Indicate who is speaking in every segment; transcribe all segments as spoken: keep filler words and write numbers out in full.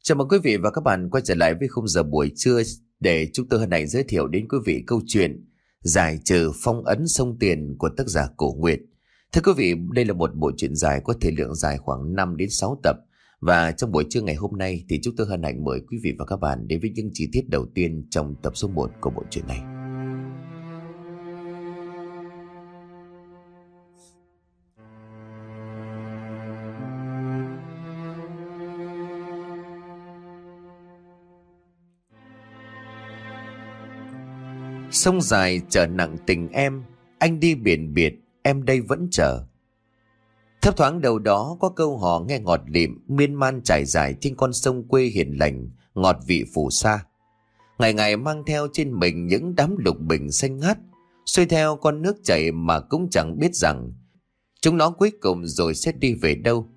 Speaker 1: Chào mừng quý vị và các bạn quay trở lại với khung giờ buổi trưa để chúng tôi hân hạnh giới thiệu đến quý vị câu chuyện Giải trừ phong ấn sông Tiền của tác giả Cổ Nguyệt. Thưa quý vị, đây là một bộ truyện dài có thời lượng dài khoảng năm đến sáu tập, và trong buổi trưa ngày hôm nay thì chúng tôi hân hạnh mời quý vị và các bạn đến với những chi tiết đầu tiên trong tập số một của bộ truyện này. Sông dài chở nặng tình em, anh đi biển biệt, em đây vẫn chờ. Thấp thoáng đầu đó có câu hò nghe ngọt lịm, miên man trải dài trên con sông quê hiền lành, ngọt vị phù sa. Ngày ngày mang theo trên mình những đám lục bình xanh ngát, xuôi theo con nước chảy mà cũng chẳng biết rằng chúng nó cuối cùng rồi sẽ đi về đâu.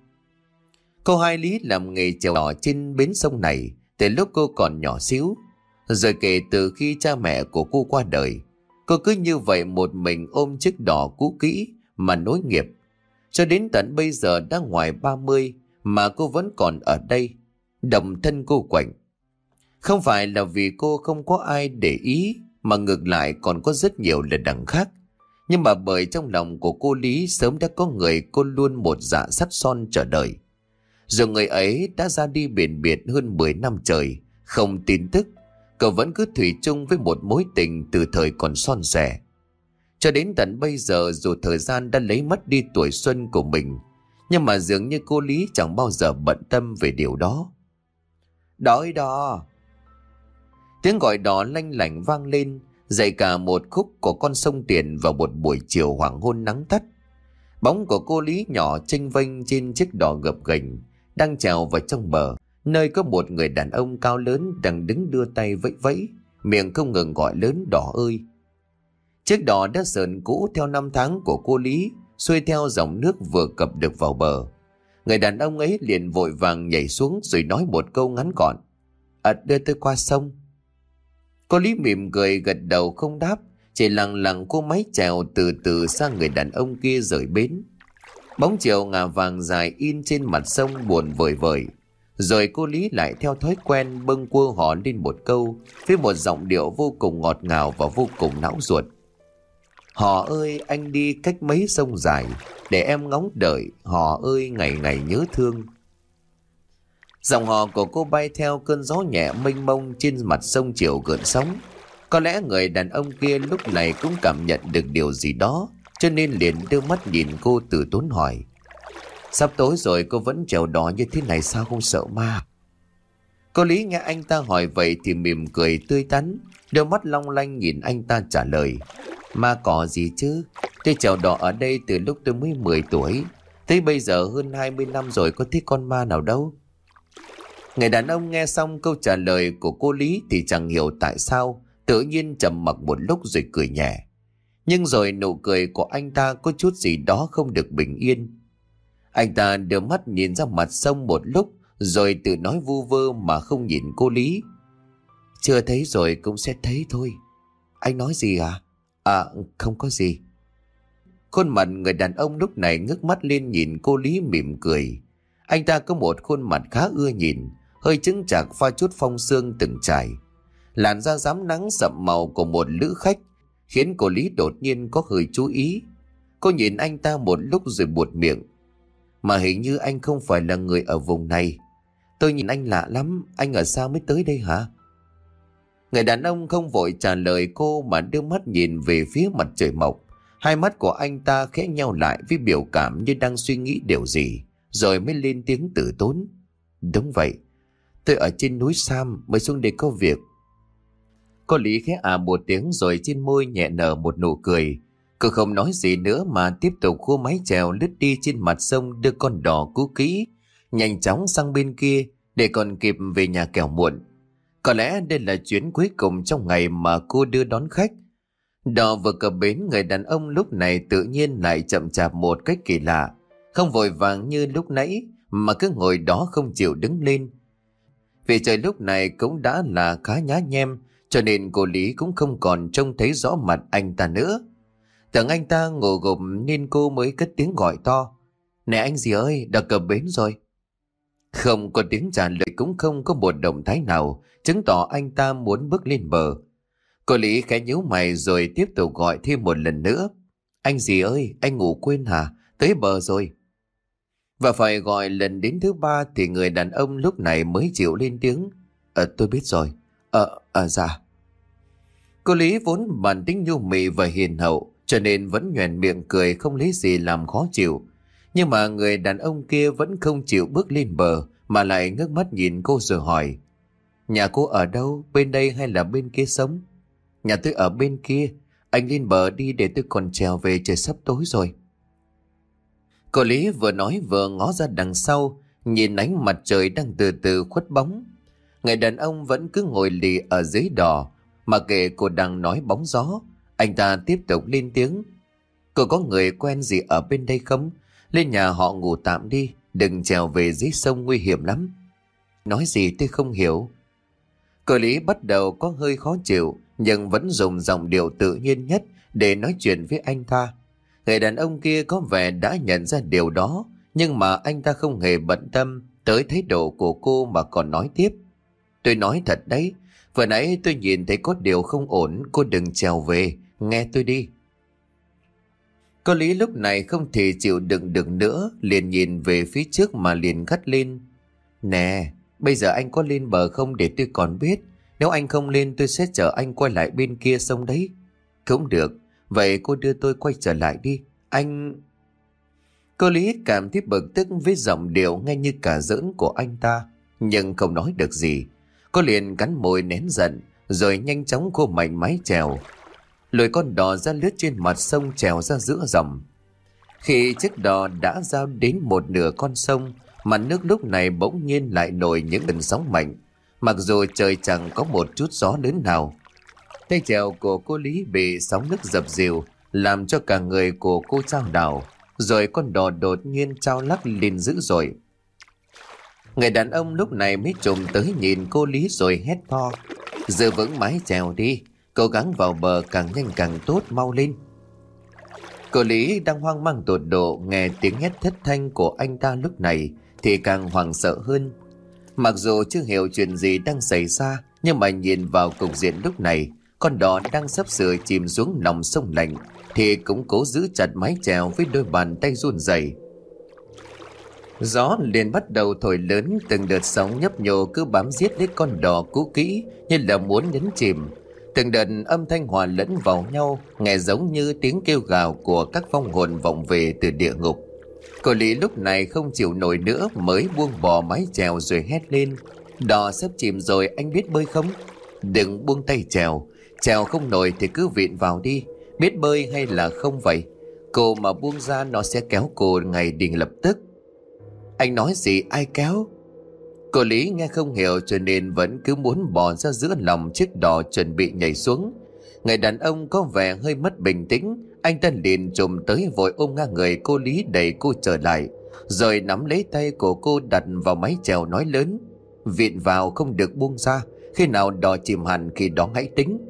Speaker 1: Cô Hai Lý làm nghề chèo đò trên bến sông này từ lúc cô còn nhỏ xíu. Rồi kể từ khi cha mẹ của cô qua đời, cô cứ như vậy một mình ôm chiếc đò cũ kỹ mà nối nghiệp. Cho đến tận bây giờ đã ngoài ba mươi mà cô vẫn còn ở đây, độc thân cô quạnh. Không phải là vì cô không có ai để ý, mà ngược lại còn có rất nhiều lần đằng khác. Nhưng mà bởi trong lòng của cô Lý sớm đã có người cô luôn một dạ sắt son chờ đợi. Rồi người ấy đã ra đi biển biệt hơn mười năm trời, không tin tức. Cậu vẫn cứ thủy chung với một mối tình từ thời còn son trẻ. Cho đến tận bây giờ, dù thời gian đã lấy mất đi tuổi xuân của mình, nhưng mà dường như cô Lý chẳng bao giờ bận tâm về điều đó. Đò ơi đò! Tiếng gọi đò lanh lảnh vang lên, dậy cả một khúc của con sông Tiền vào một buổi chiều hoàng hôn nắng tắt. Bóng của cô Lý nhỏ chênh vênh trên chiếc đò gập ghềnh đang trèo vào trong bờ, nơi có một người đàn ông cao lớn đang đứng đưa tay vẫy vẫy, miệng không ngừng gọi lớn đò ơi. Chiếc đò đã sờn cũ theo năm tháng của cô Lý, xuôi theo dòng nước vừa cập được vào bờ. Người đàn ông ấy liền vội vàng nhảy xuống rồi nói một câu ngắn gọn: À, đưa tôi qua sông. Cô Lý mỉm cười gật đầu không đáp, chỉ lặng lặng cô máy chèo từ từ sang người đàn ông kia rời bến. Bóng chiều ngả vàng dài in trên mặt sông buồn vời vời. Rồi cô Lý lại theo thói quen bâng quơ hò lên một câu với một giọng điệu vô cùng ngọt ngào và vô cùng não ruột: Hò ơi anh đi cách mấy sông dài, để em ngóng đợi, hò ơi ngày ngày nhớ thương. Giọng hò của cô bay theo cơn gió nhẹ mênh mông trên mặt sông chiều gợn sóng. Có lẽ người đàn ông kia lúc này cũng cảm nhận được điều gì đó, cho nên liền đưa mắt nhìn cô từ tốn hỏi: Sắp tối rồi cô vẫn chèo đò như thế này sao, không sợ ma? Cô Lý nghe anh ta hỏi vậy thì mỉm cười tươi tắn, đôi mắt long lanh nhìn anh ta trả lời: Ma cỏ gì chứ, tôi chèo đò ở đây từ lúc tôi mới mười tuổi, tới bây giờ hơn hai mươi năm rồi, có thấy con ma nào đâu. Người đàn ông nghe xong câu trả lời của cô Lý thì chẳng hiểu tại sao tự nhiên trầm mặc một lúc rồi cười nhẹ. Nhưng rồi nụ cười của anh ta có chút gì đó không được bình yên. Anh ta đưa mắt nhìn ra mặt sông một lúc rồi tự nói vu vơ mà không nhìn cô Lý: Chưa thấy rồi cũng sẽ thấy thôi. Anh nói gì à? À, không có gì. Khuôn mặt người đàn ông lúc này ngước mắt lên nhìn cô Lý mỉm cười. Anh ta có một khuôn mặt khá ưa nhìn, hơi chững chạc pha chút phong sương từng trải. Làn da rám nắng sậm màu của một lữ khách khiến cô Lý đột nhiên có hơi chú ý. Cô nhìn anh ta một lúc rồi buột miệng: Mà hình như anh không phải là người ở vùng này. Tôi nhìn anh lạ lắm, anh ở sao mới tới đây hả? Người đàn ông không vội trả lời cô mà đưa mắt nhìn về phía mặt trời mọc. Hai mắt của anh ta khẽ nheo lại với biểu cảm như đang suy nghĩ điều gì, rồi mới lên tiếng từ tốn: Đúng vậy, tôi ở trên núi Sam mới xuống đây có việc. Cô Lý khẽ à một tiếng rồi trên môi nhẹ nở một nụ cười. Cô không nói gì nữa mà tiếp tục khua máy chèo lướt đi trên mặt sông, đưa con đò cũ kỹ nhanh chóng sang bên kia để còn kịp về nhà kẻo muộn. Có lẽ đây là chuyến cuối cùng trong ngày mà cô đưa đón khách. Đò vừa cập bến, người đàn ông lúc này tự nhiên lại chậm chạp một cách kỳ lạ, không vội vàng như lúc nãy mà cứ ngồi đó không chịu đứng lên. Vì trời lúc này cũng đã là khá nhá nhem, cho nên cô Lý cũng không còn trông thấy rõ mặt anh ta nữa. Tưởng anh ta ngủ gục nên cô mới cất tiếng gọi to: Này anh gì ơi, đã cập bến rồi. Không có tiếng trả lời, cũng không có một động thái nào chứng tỏ anh ta muốn bước lên bờ. Cô Lý khẽ nhíu mày rồi tiếp tục gọi thêm một lần nữa. Anh gì ơi, anh ngủ quên hả? Tới bờ rồi. Và phải gọi lần đến thứ ba thì người đàn ông lúc này mới chịu lên tiếng. Ờ tôi biết rồi. Ờ, à, dạ. Cô Lý vốn bản tính nhu mì và hiền hậu, cho nên vẫn nhoẻn miệng cười không lấy gì làm khó chịu. Nhưng mà người đàn ông kia vẫn không chịu bước lên bờ, mà lại ngước mắt nhìn cô rồi hỏi. Nhà cô ở đâu, bên đây hay là bên kia sống? Nhà tôi ở bên kia, anh lên bờ đi để tôi còn trèo về, trời sắp tối rồi. Cô Lý vừa nói vừa ngó ra đằng sau, nhìn ánh mặt trời đang từ từ khuất bóng. Người đàn ông vẫn cứ ngồi lì ở dưới đò, mà kệ cô đang nói bóng gió. Anh ta tiếp tục lên tiếng. Cô có người quen gì ở bên đây không? Lên nhà họ ngủ tạm đi, đừng trèo về dưới sông nguy hiểm lắm. Nói gì tôi không hiểu. Cô Lý bắt đầu có hơi khó chịu, nhưng vẫn dùng giọng điệu tự nhiên nhất để nói chuyện với anh ta. Người đàn ông kia có vẻ đã nhận ra điều đó, nhưng mà anh ta không hề bận tâm tới thái độ của cô mà còn nói tiếp. Tôi nói thật đấy, vừa nãy tôi nhìn thấy có điều không ổn, cô đừng trèo về, nghe tôi đi. Cô Lý lúc này không thể chịu đựng được nữa, liền nhìn về phía trước mà liền gắt lên. Nè, bây giờ anh có lên bờ không để tôi còn biết, nếu anh không lên tôi sẽ chở anh quay lại bên kia sông đấy. Cũng được, vậy cô đưa tôi quay trở lại đi, anh... Cô Lý cảm thấy bực tức với giọng điệu nghe như cả giỡn của anh ta, nhưng không nói được gì. Cô liền cắn môi nén giận, rồi nhanh chóng cô mạnh mái chèo. Lôi con đò ra lướt trên mặt sông trèo ra giữa dòng. Khi chiếc đò đã giao đến một nửa con sông, mặt nước lúc này bỗng nhiên lại nổi những cơn sóng mạnh. Mặc dù trời chẳng có một chút gió lớn nào. Tay chèo của cô Lý bị sóng nước dập dìu, làm cho cả người của cô chao đảo. Rồi con đò đột nhiên trao lắc lên dữ dội. Người đàn ông lúc này mới trồm tới nhìn cô Lý rồi hét to. Giữ vững mái chèo đi, cố gắng vào bờ càng nhanh càng tốt, mau lên. Cô Lý đang hoang mang tột độ, nghe tiếng hét thất thanh của anh ta lúc này thì càng hoảng sợ hơn. Mặc dù chưa hiểu chuyện gì đang xảy ra, nhưng mà nhìn vào cục diện lúc này, con đò đang sắp sửa chìm xuống lòng sông lạnh, thì cũng cố giữ chặt mái chèo với đôi bàn tay run rẩy. Gió liền bắt đầu thổi lớn, từng đợt sóng nhấp nhô cứ bám giết lấy con đò cũ kỹ như là muốn nhấn chìm. Từng đợt âm thanh hòa lẫn vào nhau, nghe giống như tiếng kêu gào của các vong hồn vọng về từ địa ngục. Cô Lý lúc này không chịu nổi nữa mới buông bỏ mái chèo rồi hét lên. Đò sắp chìm rồi, anh biết bơi không? Đừng buông tay chèo, chèo không nổi thì cứ vịn vào đi. Biết bơi hay là không vậy? Cô mà buông ra nó sẽ kéo cô ngay đình lập tức. Anh nói gì, ai kéo? Cô Lý nghe không hiểu cho nên vẫn cứ muốn bò ra giữa lòng chiếc đò chuẩn bị nhảy xuống. Người đàn ông có vẻ hơi mất bình tĩnh. Anh ta liền trồm tới vội ôm ngang người cô Lý đẩy cô trở lại, rồi nắm lấy tay của cô đặt vào mái chèo nói lớn. Vịn vào, không được buông ra, khi nào đò chìm hẳn khi đó hãy tính.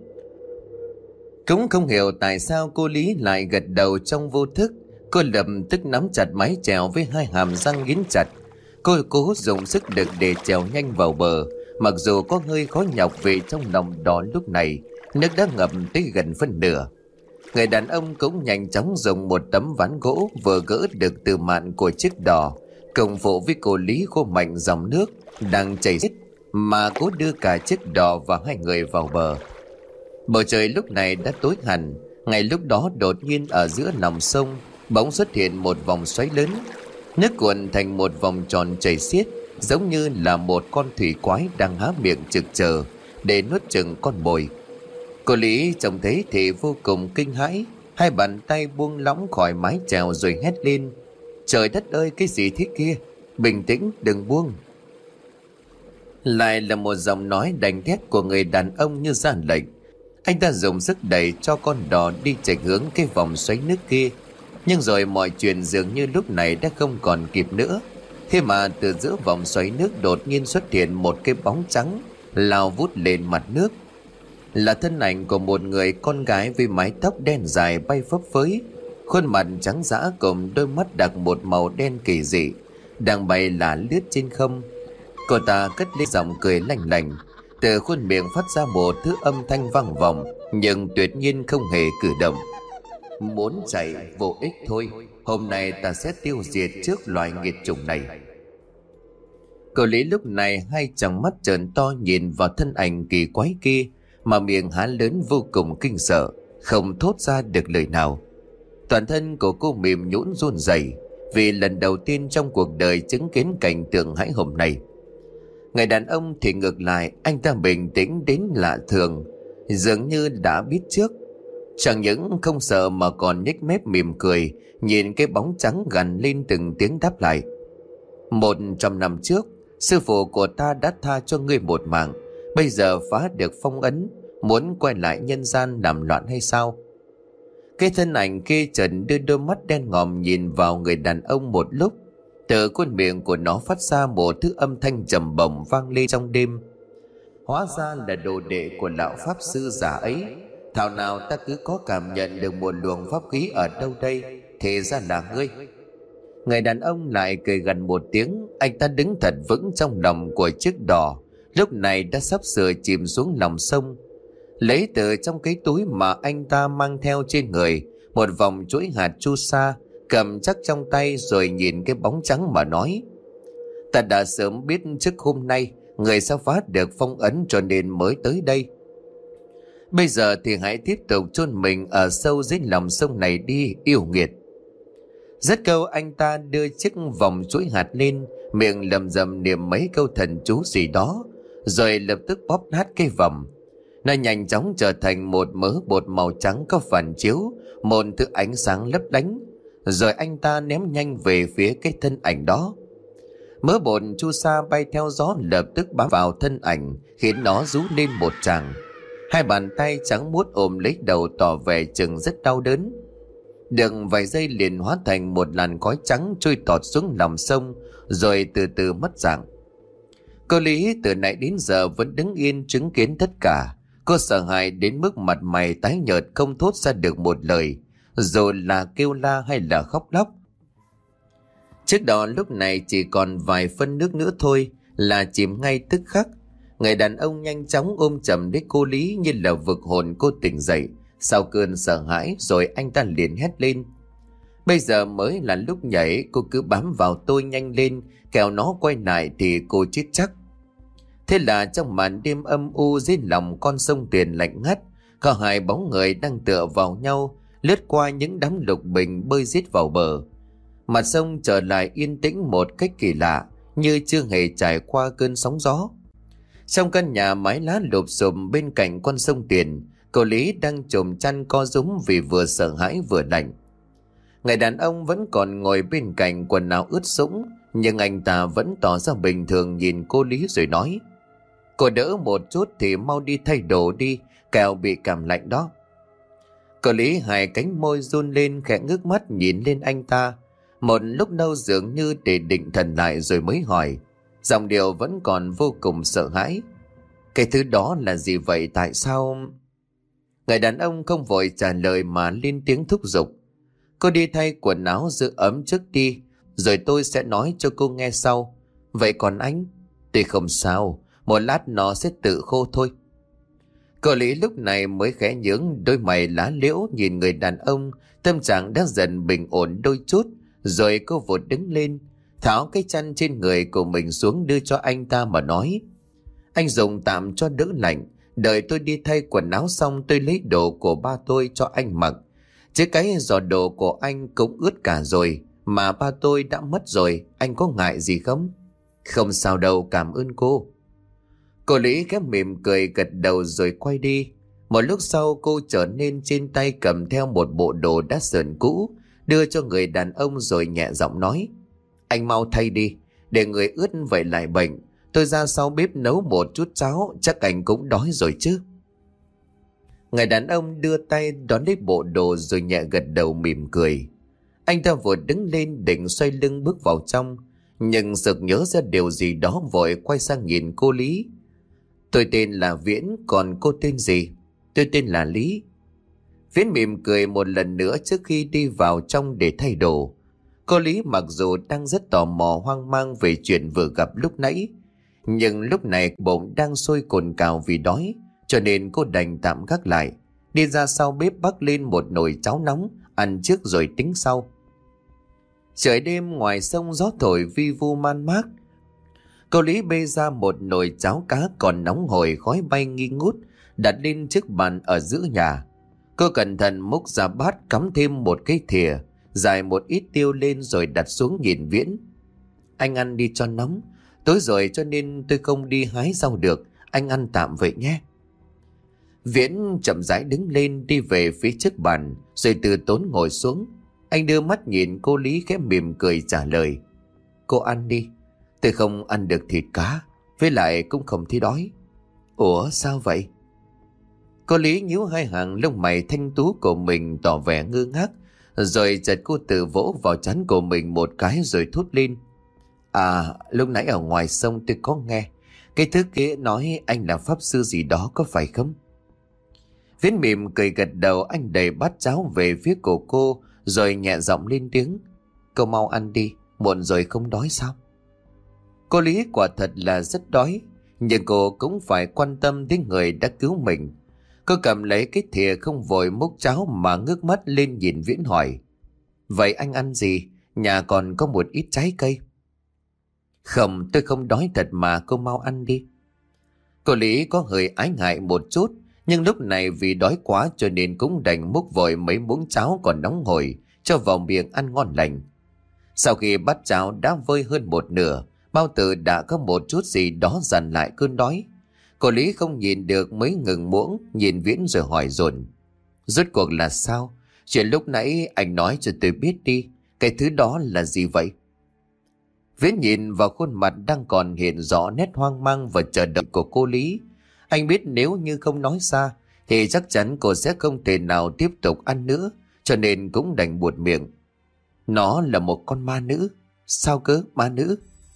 Speaker 1: Cũng không hiểu tại sao cô Lý lại gật đầu trong vô thức. Cô lập tức nắm chặt mái chèo với hai hàm răng nghiến chặt. Cô cố dùng sức lực để chèo nhanh vào bờ. Mặc dù có hơi khó nhọc vì trong lòng đò lúc này nước đã ngập tới gần phân nửa. Người đàn ông cũng nhanh chóng dùng một tấm ván gỗ vừa gỡ được từ mạn của chiếc đò, cộng phụ với cô Lý khô mạnh dòng nước đang chảy xiết mà cố đưa cả chiếc đò và hai người vào bờ. Bầu trời lúc này đã tối hẳn. Ngay lúc đó đột nhiên ở giữa lòng sông bỗng xuất hiện một vòng xoáy lớn. Nước cuộn thành một vòng tròn chảy xiết, giống như là một con thủy quái đang há miệng trực chờ để nuốt chửng con mồi. Cô Lý trông thấy thì vô cùng kinh hãi, hai bàn tay buông lỏng khỏi mái chèo rồi hét lên. Trời đất ơi, cái gì thế kia? Bình tĩnh, đừng buông. Lại là một giọng nói đanh thét của người đàn ông như ra lệnh. Anh ta dùng sức đẩy cho con đò đi chệch hướng cái vòng xoáy nước kia. Nhưng rồi mọi chuyện dường như lúc này đã không còn kịp nữa. Thế mà từ giữa vòng xoáy nước đột nhiên xuất hiện một cái bóng trắng lao vút lên mặt nước. Là thân ảnh của một người con gái với mái tóc đen dài bay phấp phới, khuôn mặt trắng dã cùng đôi mắt đặc một màu đen kỳ dị, đang bay là lướt trên không. Cô ta cất lên giọng cười lành lành, từ khuôn miệng phát ra một thứ âm thanh vang vọng, nhưng tuyệt nhiên không hề cử động. Muốn chạy vô ích thôi, hôm nay ta sẽ tiêu diệt trước loài nghiệt chủng này. Cô Lý lúc này hai tròng mắt trợn to nhìn vào thân ảnh kỳ quái kia, mà miệng há lớn vô cùng kinh sợ, không thốt ra được lời nào. Toàn thân của cô mềm nhũn run rẩy, vì lần đầu tiên trong cuộc đời chứng kiến cảnh tượng hãi hùng này. Người đàn ông thì ngược lại, anh ta bình tĩnh đến lạ thường, dường như đã biết trước. Chẳng những không sợ mà còn nhếch mép mỉm cười, nhìn cái bóng trắng gằn lên từng tiếng đáp lại. Một trăm năm trước, sư phụ của ta đã tha cho ngươi một mạng, bây giờ phá được phong ấn, muốn quay lại nhân gian làm loạn hay sao? Cái thân ảnh kia trần đưa đôi mắt đen ngòm nhìn vào người đàn ông một lúc. Từ khuôn miệng của nó phát ra một thứ âm thanh trầm bổng vang lên trong đêm. Hóa ra là đồ đệ của lão pháp sư già ấy. Thảo nào ta cứ có cảm nhận được một luồng pháp khí ở đâu đây, thì ra là ngươi. Người đàn ông lại cười gần một tiếng. Anh ta đứng thật vững trong lòng của chiếc đò, lúc này đã sắp sửa chìm xuống lòng sông. Lấy từ trong cái túi mà anh ta mang theo trên người một vòng chuỗi hạt chu sa, cầm chắc trong tay, rồi nhìn cái bóng trắng mà nói: ta đã sớm biết trước hôm nay người sẽ phá được phong ấn, cho nên mới tới đây. Bây giờ thì hãy tiếp tục chôn mình ở sâu dưới lòng sông này đi, yêu nghiệt. Dứt câu, anh ta đưa chiếc vòng chuỗi hạt lên, miệng lầm rầm niệm mấy câu thần chú gì đó, rồi lập tức bóp nát cái vòng. Nó nhanh chóng trở thành một mớ bột màu trắng có phản chiếu một thứ ánh sáng lấp lánh, rồi anh ta ném nhanh về phía cái thân ảnh đó. Mớ bột chu sa bay theo gió lập tức bám vào thân ảnh, khiến nó rú lên một tràng. Hai bàn tay trắng muốt ôm lấy đầu tỏ vẻ chừng rất đau đớn. Được vài giây liền hóa thành một làn khói trắng trôi tọt xuống lòng sông, rồi từ từ mất dạng. Cô Lý từ nãy đến giờ vẫn đứng yên chứng kiến tất cả. Cô sợ hãi đến mức mặt mày tái nhợt, không thốt ra được một lời, dù là kêu la hay là khóc lóc. Chiếc đò lúc này chỉ còn vài phân nước nữa thôi là chìm ngay tức khắc. Người đàn ông nhanh chóng ôm chầm lấy cô Lý như là vực hồn cô tỉnh dậy sau cơn sợ hãi, rồi anh ta liền hét lên: bây giờ mới là lúc nhảy, cô cứ bám vào tôi nhanh lên, kẻo nó quay lại thì cô chết chắc. Thế là trong màn đêm âm u dưới lòng con sông Tiền lạnh ngắt, có hai bóng người đang tựa vào nhau, lướt qua những đám lục bình bơi rít vào bờ. Mặt sông trở lại yên tĩnh một cách kỳ lạ, như chưa hề trải qua cơn sóng gió. Trong căn nhà mái lá lụp xụp bên cạnh con sông Tiền, cô Lý đang chồm chăn co rúm vì vừa sợ hãi vừa lạnh. Người đàn ông vẫn còn ngồi bên cạnh, quần áo ướt sũng, nhưng anh ta vẫn tỏ ra bình thường nhìn cô Lý rồi nói: cô đỡ một chút thì mau đi thay đồ đi, kẻo bị cảm lạnh đó. Cô Lý hai cánh môi run lên, khẽ ngước mắt nhìn lên anh ta một lúc lâu, dường như để định thần lại, rồi mới hỏi, giọng điệu vẫn còn vô cùng sợ hãi: cái thứ đó là gì vậy, tại sao? Người đàn ông không vội trả lời mà lên tiếng thúc giục: cô đi thay quần áo giữ ấm trước đi, rồi tôi sẽ nói cho cô nghe sau. Vậy còn anh? Tôi không sao, một lát nó sẽ tự khô thôi. Cô Lý lúc này mới khẽ nhướng đôi mày lá liễu nhìn người đàn ông, tâm trạng đã dần bình ổn đôi chút, rồi cô vụt đứng lên, tháo cái chăn trên người của mình xuống đưa cho anh ta mà nói: anh dùng tạm cho đỡ lạnh, đợi tôi đi thay quần áo xong tôi lấy đồ của ba tôi cho anh mặc. Chứ cái giỏ đồ của anh cũng ướt cả rồi, mà ba tôi đã mất rồi, anh có ngại gì không? Không sao đâu, cảm ơn cô. Cô Lý khẽ mỉm cười gật đầu rồi quay đi. Một lúc sau cô trở nên trên tay cầm theo một bộ đồ đã sờn cũ, đưa cho người đàn ông rồi nhẹ giọng nói: anh mau thay đi, để người ướt vậy lại bệnh. Tôi ra sau bếp nấu một chút cháo, chắc anh cũng đói rồi chứ. Người đàn ông đưa tay đón lấy bộ đồ rồi nhẹ gật đầu mỉm cười. Anh ta vội đứng lên định xoay lưng bước vào trong, nhưng sực nhớ ra điều gì đó vội quay sang nhìn cô Lý. Tôi tên là Viễn, còn cô tên gì? Tôi tên là Lý. Viễn mỉm cười một lần nữa trước khi đi vào trong để thay đồ. Cô Lý mặc dù đang rất tò mò hoang mang về chuyện vừa gặp lúc nãy, nhưng lúc này bụng đang sôi cồn cào vì đói, cho nên cô đành tạm gác lại, đi ra sau bếp bắc lên một nồi cháo nóng, ăn trước rồi tính sau. Trời đêm ngoài sông gió thổi vi vu man mác. Cô Lý bê ra một nồi cháo cá còn nóng hổi, khói bay nghi ngút, đặt lên chiếc bàn ở giữa nhà. Cô cẩn thận múc ra bát, cắm thêm một cái thìa, dài một ít tiêu lên rồi đặt xuống nhìn Viễn. Anh ăn đi cho nóng, tối rồi cho nên tôi không đi hái rau được, anh ăn tạm vậy nhé. Viễn chậm rãi đứng lên đi về phía trước bàn, rồi từ tốn ngồi xuống. Anh đưa mắt nhìn cô Lý khẽ mỉm cười trả lời. Cô ăn đi, tôi không ăn được thịt cá, với lại cũng không thấy đói. Ủa sao vậy? Cô Lý nhíu hai hàng lông mày thanh tú của mình tỏ vẻ ngơ ngác, rồi chợt cô tự vỗ vào trán của mình một cái rồi thốt lên. À, lúc nãy ở ngoài sông tôi có nghe cái thứ kia nói anh là pháp sư gì đó, có phải không? Viễn mỉm cười gật đầu. Anh đẩy bát cháo về phía của cô rồi nhẹ giọng lên tiếng. Cô mau ăn đi, muộn rồi không đói sao? Cô Lý quả thật là rất đói, nhưng cô cũng phải quan tâm đến người đã cứu mình. Cô cầm lấy cái thìa không vội múc cháo mà ngước mắt lên nhìn Viễn hỏi. Vậy anh ăn gì? Nhà còn có một ít trái cây. Không, tôi không đói thật mà, cô mau ăn đi. Cô Lý có hơi ái ngại một chút, nhưng lúc này vì đói quá cho nên cũng đành múc vội mấy muỗng cháo còn nóng hổi cho vào miệng ăn ngon lành. Sau khi bát cháo đã vơi hơn một nửa, bao tử đã có một chút gì đó dằn lại cơn đói. Cô Lý không nhìn được mới ngừng muỗng, nhìn Viễn rồi hỏi dồn. Rốt cuộc là sao? Chuyện lúc nãy anh nói cho tôi biết đi, cái thứ đó là gì vậy? Viễn nhìn vào khuôn mặt đang còn hiện rõ nét hoang mang và chờ đợi của cô Lý. Anh biết nếu như không nói ra thì chắc chắn cô sẽ không thể nào tiếp tục ăn nữa, cho nên cũng đành buột miệng. Nó là một con ma nữ. Sao cơ, ma nữ?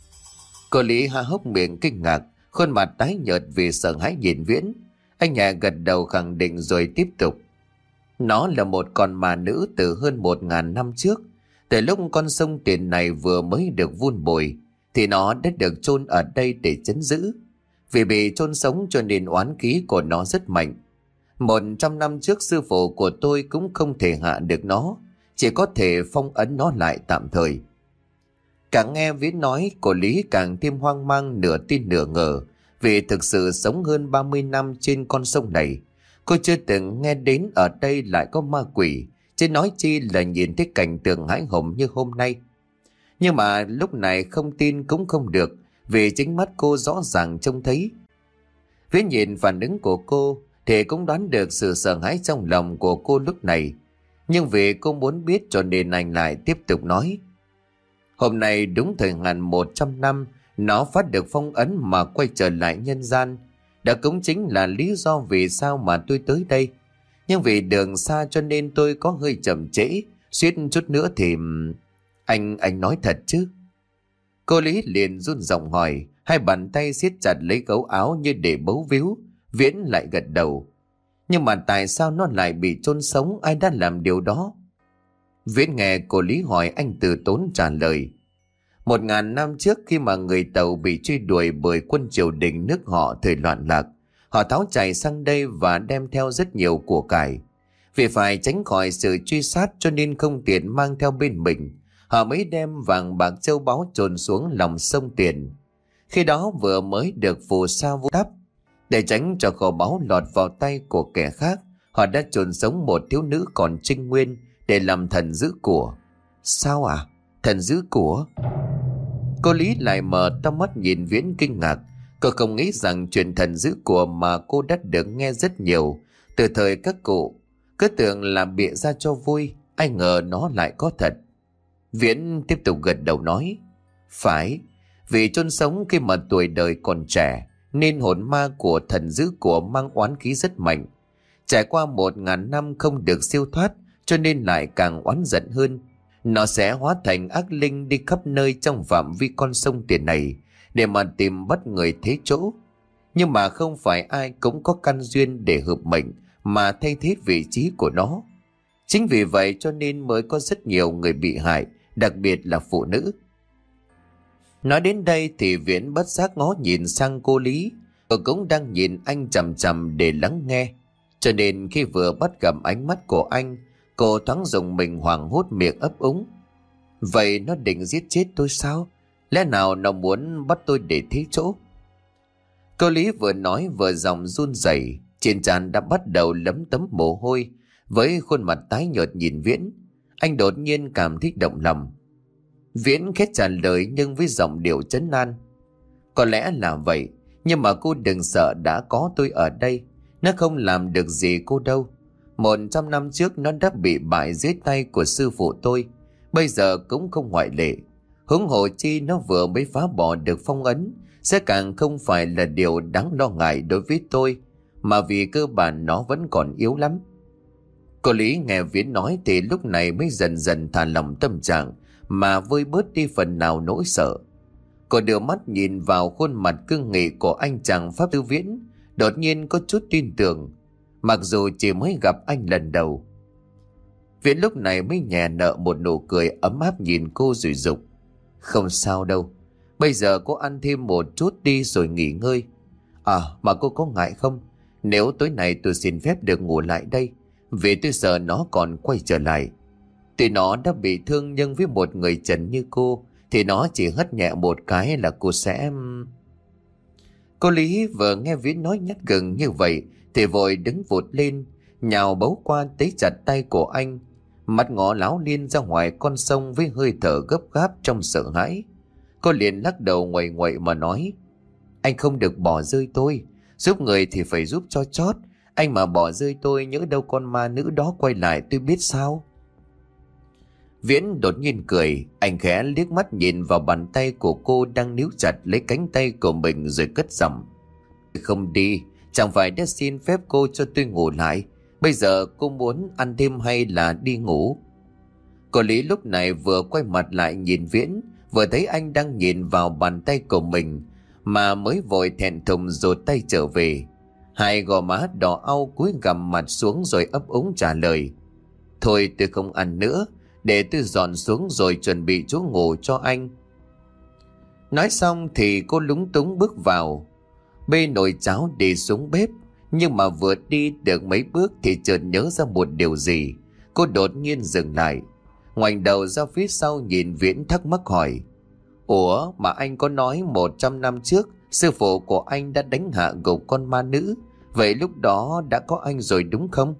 Speaker 1: Cô Lý há hốc miệng kinh ngạc, khuôn mặt tái nhợt vì sợ hãi nhìn Viễn. Anh nhẹ gật đầu khẳng định rồi tiếp tục. Nó là một con ma nữ từ hơn một ngàn năm trước. Từ lúc con sông Tiền này vừa mới được vun bồi thì nó đã được chôn ở đây để trấn giữ. Vì bị chôn sống cho nên oán khí của nó rất mạnh. Một trăm năm trước sư phụ của tôi cũng không thể hạ được nó, chỉ có thể phong ấn nó lại tạm thời. Càng nghe Viễn nói, cô Lý càng thêm hoang mang, nửa tin nửa ngờ, vì thực sự sống hơn ba mươi năm trên con sông này. Cô chưa từng nghe đến ở đây lại có ma quỷ, chứ nói chi là nhìn thấy cảnh tượng hãi hùng như hôm nay. Nhưng mà lúc này không tin cũng không được, vì chính mắt cô rõ ràng trông thấy. Viễn nhìn phản ứng của cô thì cũng đoán được sự sợ hãi trong lòng của cô lúc này. Nhưng vì cô muốn biết cho nên anh lại tiếp tục nói. Hôm nay đúng thời hạn một trăm năm nó phát được phong ấn mà quay trở lại nhân gian. Đó cũng chính là lý do vì sao mà tôi tới đây. Nhưng vì đường xa cho nên tôi có hơi chậm trễ, suýt chút nữa thì... Anh, anh nói thật chứ? Cô Lý liền run giọng hỏi, hai bàn tay siết chặt lấy gấu áo như để bấu víu. Viễn lại gật đầu. Nhưng mà tại sao nó lại bị chôn sống, ai đã làm điều đó? Viễn nghe cô Lý hỏi, anh từ tốn trả lời. Một ngàn năm trước khi mà người Tàu bị truy đuổi bởi quân triều đình nước họ thời loạn lạc, họ tháo chạy sang đây và đem theo rất nhiều của cải. Vì phải tránh khỏi sự truy sát cho nên không tiện mang theo bên mình, họ mới đem vàng bạc châu báu chôn xuống lòng sông Tiền. Khi đó vừa mới được phù sa vu đắp, để tránh cho kho báu lọt vào tay của kẻ khác, họ đã chôn sống một thiếu nữ còn trinh nguyên để làm thần giữ của. Sao à? Thần giữ của? Cô Lý lại mở to mắt nhìn Viễn kinh ngạc. Cô không nghĩ rằng chuyện thần giữ của mà cô đã được nghe rất nhiều từ thời các cụ, cứ tưởng là bịa ra cho vui, ai ngờ nó lại có thật. Viễn tiếp tục gật đầu nói. Phải, vì chôn sống khi mà tuổi đời còn trẻ nên hồn ma của thần giữ của mang oán khí rất mạnh. Trải qua một ngàn năm không được siêu thoát cho nên lại càng oán giận hơn. Nó sẽ hóa thành ác linh đi khắp nơi trong phạm vi con sông Tiền này để mà tìm bắt người thế chỗ. Nhưng mà không phải ai cũng có căn duyên để hợp mệnh mà thay thế vị trí của nó. Chính vì vậy cho nên mới có rất nhiều người bị hại đặc biệt là phụ nữ. Nói đến đây thì Viễn bất giác ngó nhìn sang cô Lý. Cô cũng đang nhìn anh chằm chằm để lắng nghe. Cho nên khi vừa bắt gặp ánh mắt của anh, cô thoáng dùng mình hoảng hốt miệng ấp úng. Vậy nó định giết chết tôi sao? Lẽ nào nó muốn bắt tôi để thế chỗ? Cô Lý vừa nói vừa giọng run rẩy, trên trán đã bắt đầu lấm tấm mồ hôi. Với khuôn mặt tái nhợt nhìn Viễn, anh đột nhiên cảm thấy động lòng. Viễn khét trả lời nhưng với giọng điệu trấn an. Có lẽ là vậy, nhưng mà cô đừng sợ, đã có tôi ở đây. Nó không làm được gì cô đâu. Một trăm năm trước nó đã bị bại dưới tay của sư phụ tôi, bây giờ cũng không ngoại lệ. Huống hồ chi nó vừa mới phá bỏ được phong ấn, sẽ càng không phải là điều đáng lo ngại đối với tôi, mà vì cơ bản nó vẫn còn yếu lắm. Cô Lý nghe Viễn nói thì lúc này mới dần dần thả lòng tâm trạng, mà vơi bớt đi phần nào nỗi sợ. Cô đưa mắt nhìn vào khuôn mặt cương nghị của anh chàng Pháp Tư Viễn, đột nhiên có chút tin tưởng, mặc dù chỉ mới gặp anh lần đầu. Viễn lúc này mới nhẹ nở một nụ cười ấm áp nhìn cô rồi dục. Không sao đâu, bây giờ cô ăn thêm một chút đi rồi nghỉ ngơi. À mà cô có ngại không, nếu tối nay tôi xin phép được ngủ lại đây, vì tôi sợ nó còn quay trở lại. Tuy nó đã bị thương nhưng với một người trần như cô thì nó chỉ hất nhẹ một cái là cô sẽ... Cô Lý vừa nghe Viễn nói nhát gừng như vậy thì vội đứng vụt lên, nhào bấu qua tế chặt tay của anh, mắt ngó láo liên ra ngoài con sông với hơi thở gấp gáp trong sợ hãi. Cô liền lắc đầu nguậy nguậy mà nói: Anh không được bỏ rơi tôi, giúp người thì phải giúp cho chót. Anh mà bỏ rơi tôi, nhỡ đâu con ma nữ đó quay lại tôi biết sao. Viễn đột nhiên cười, anh khẽ liếc mắt nhìn vào bàn tay của cô đang níu chặt lấy cánh tay của mình rồi cất giọng: Không đi, chẳng phải đã xin phép cô cho tôi ngủ lại. Bây giờ cô muốn ăn thêm hay là đi ngủ? Cô Lý lúc này vừa quay mặt lại nhìn Viễn, vừa thấy anh đang nhìn vào bàn tay của mình, mà mới vội thẹn thùng rụt tay trở về. Hai gò má đỏ au cúi gằm mặt xuống rồi ấp úng trả lời: Thôi tôi không ăn nữa, để tôi dọn xuống rồi chuẩn bị chỗ ngủ cho anh. Nói xong thì cô lúng túng bước vào, bê nồi cháo đi xuống bếp. Nhưng mà vừa đi được mấy bước thì chợt nhớ ra một điều gì. Cô đột nhiên dừng lại, ngoảnh đầu ra phía sau nhìn Viễn thắc mắc hỏi: Ủa mà anh có nói một trăm năm trước sư phụ của anh đã đánh hạ gục con ma nữ, vậy lúc đó đã có anh rồi đúng không?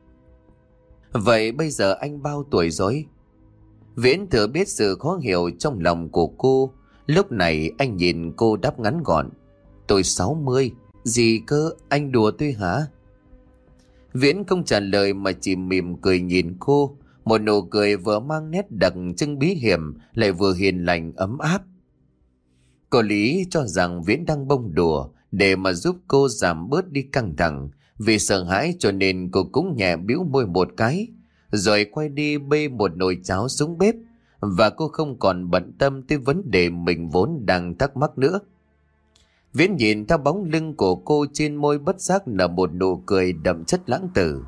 Speaker 1: Vậy bây giờ anh bao tuổi rồi? Viễn thừa biết sự khó hiểu trong lòng của cô. Lúc này anh nhìn cô đáp ngắn gọn: Tôi sáu mươi. Gì cơ, anh đùa tôi hả? Viễn không trả lời mà chỉ mỉm cười nhìn cô, một nụ cười vừa mang nét đặc trưng bí hiểm lại vừa hiền lành ấm áp. Cô Lý cho rằng Viễn đang bông đùa để mà giúp cô giảm bớt đi căng thẳng. Vì sợ hãi cho nên cô cũng nhẹ bĩu môi một cái, rồi quay đi bê một nồi cháo xuống bếp, và cô không còn bận tâm tới vấn đề mình vốn đang thắc mắc nữa. Viễn nhìn theo bóng lưng của cô, trên môi bất giác nở một nụ cười đậm chất lãng tử.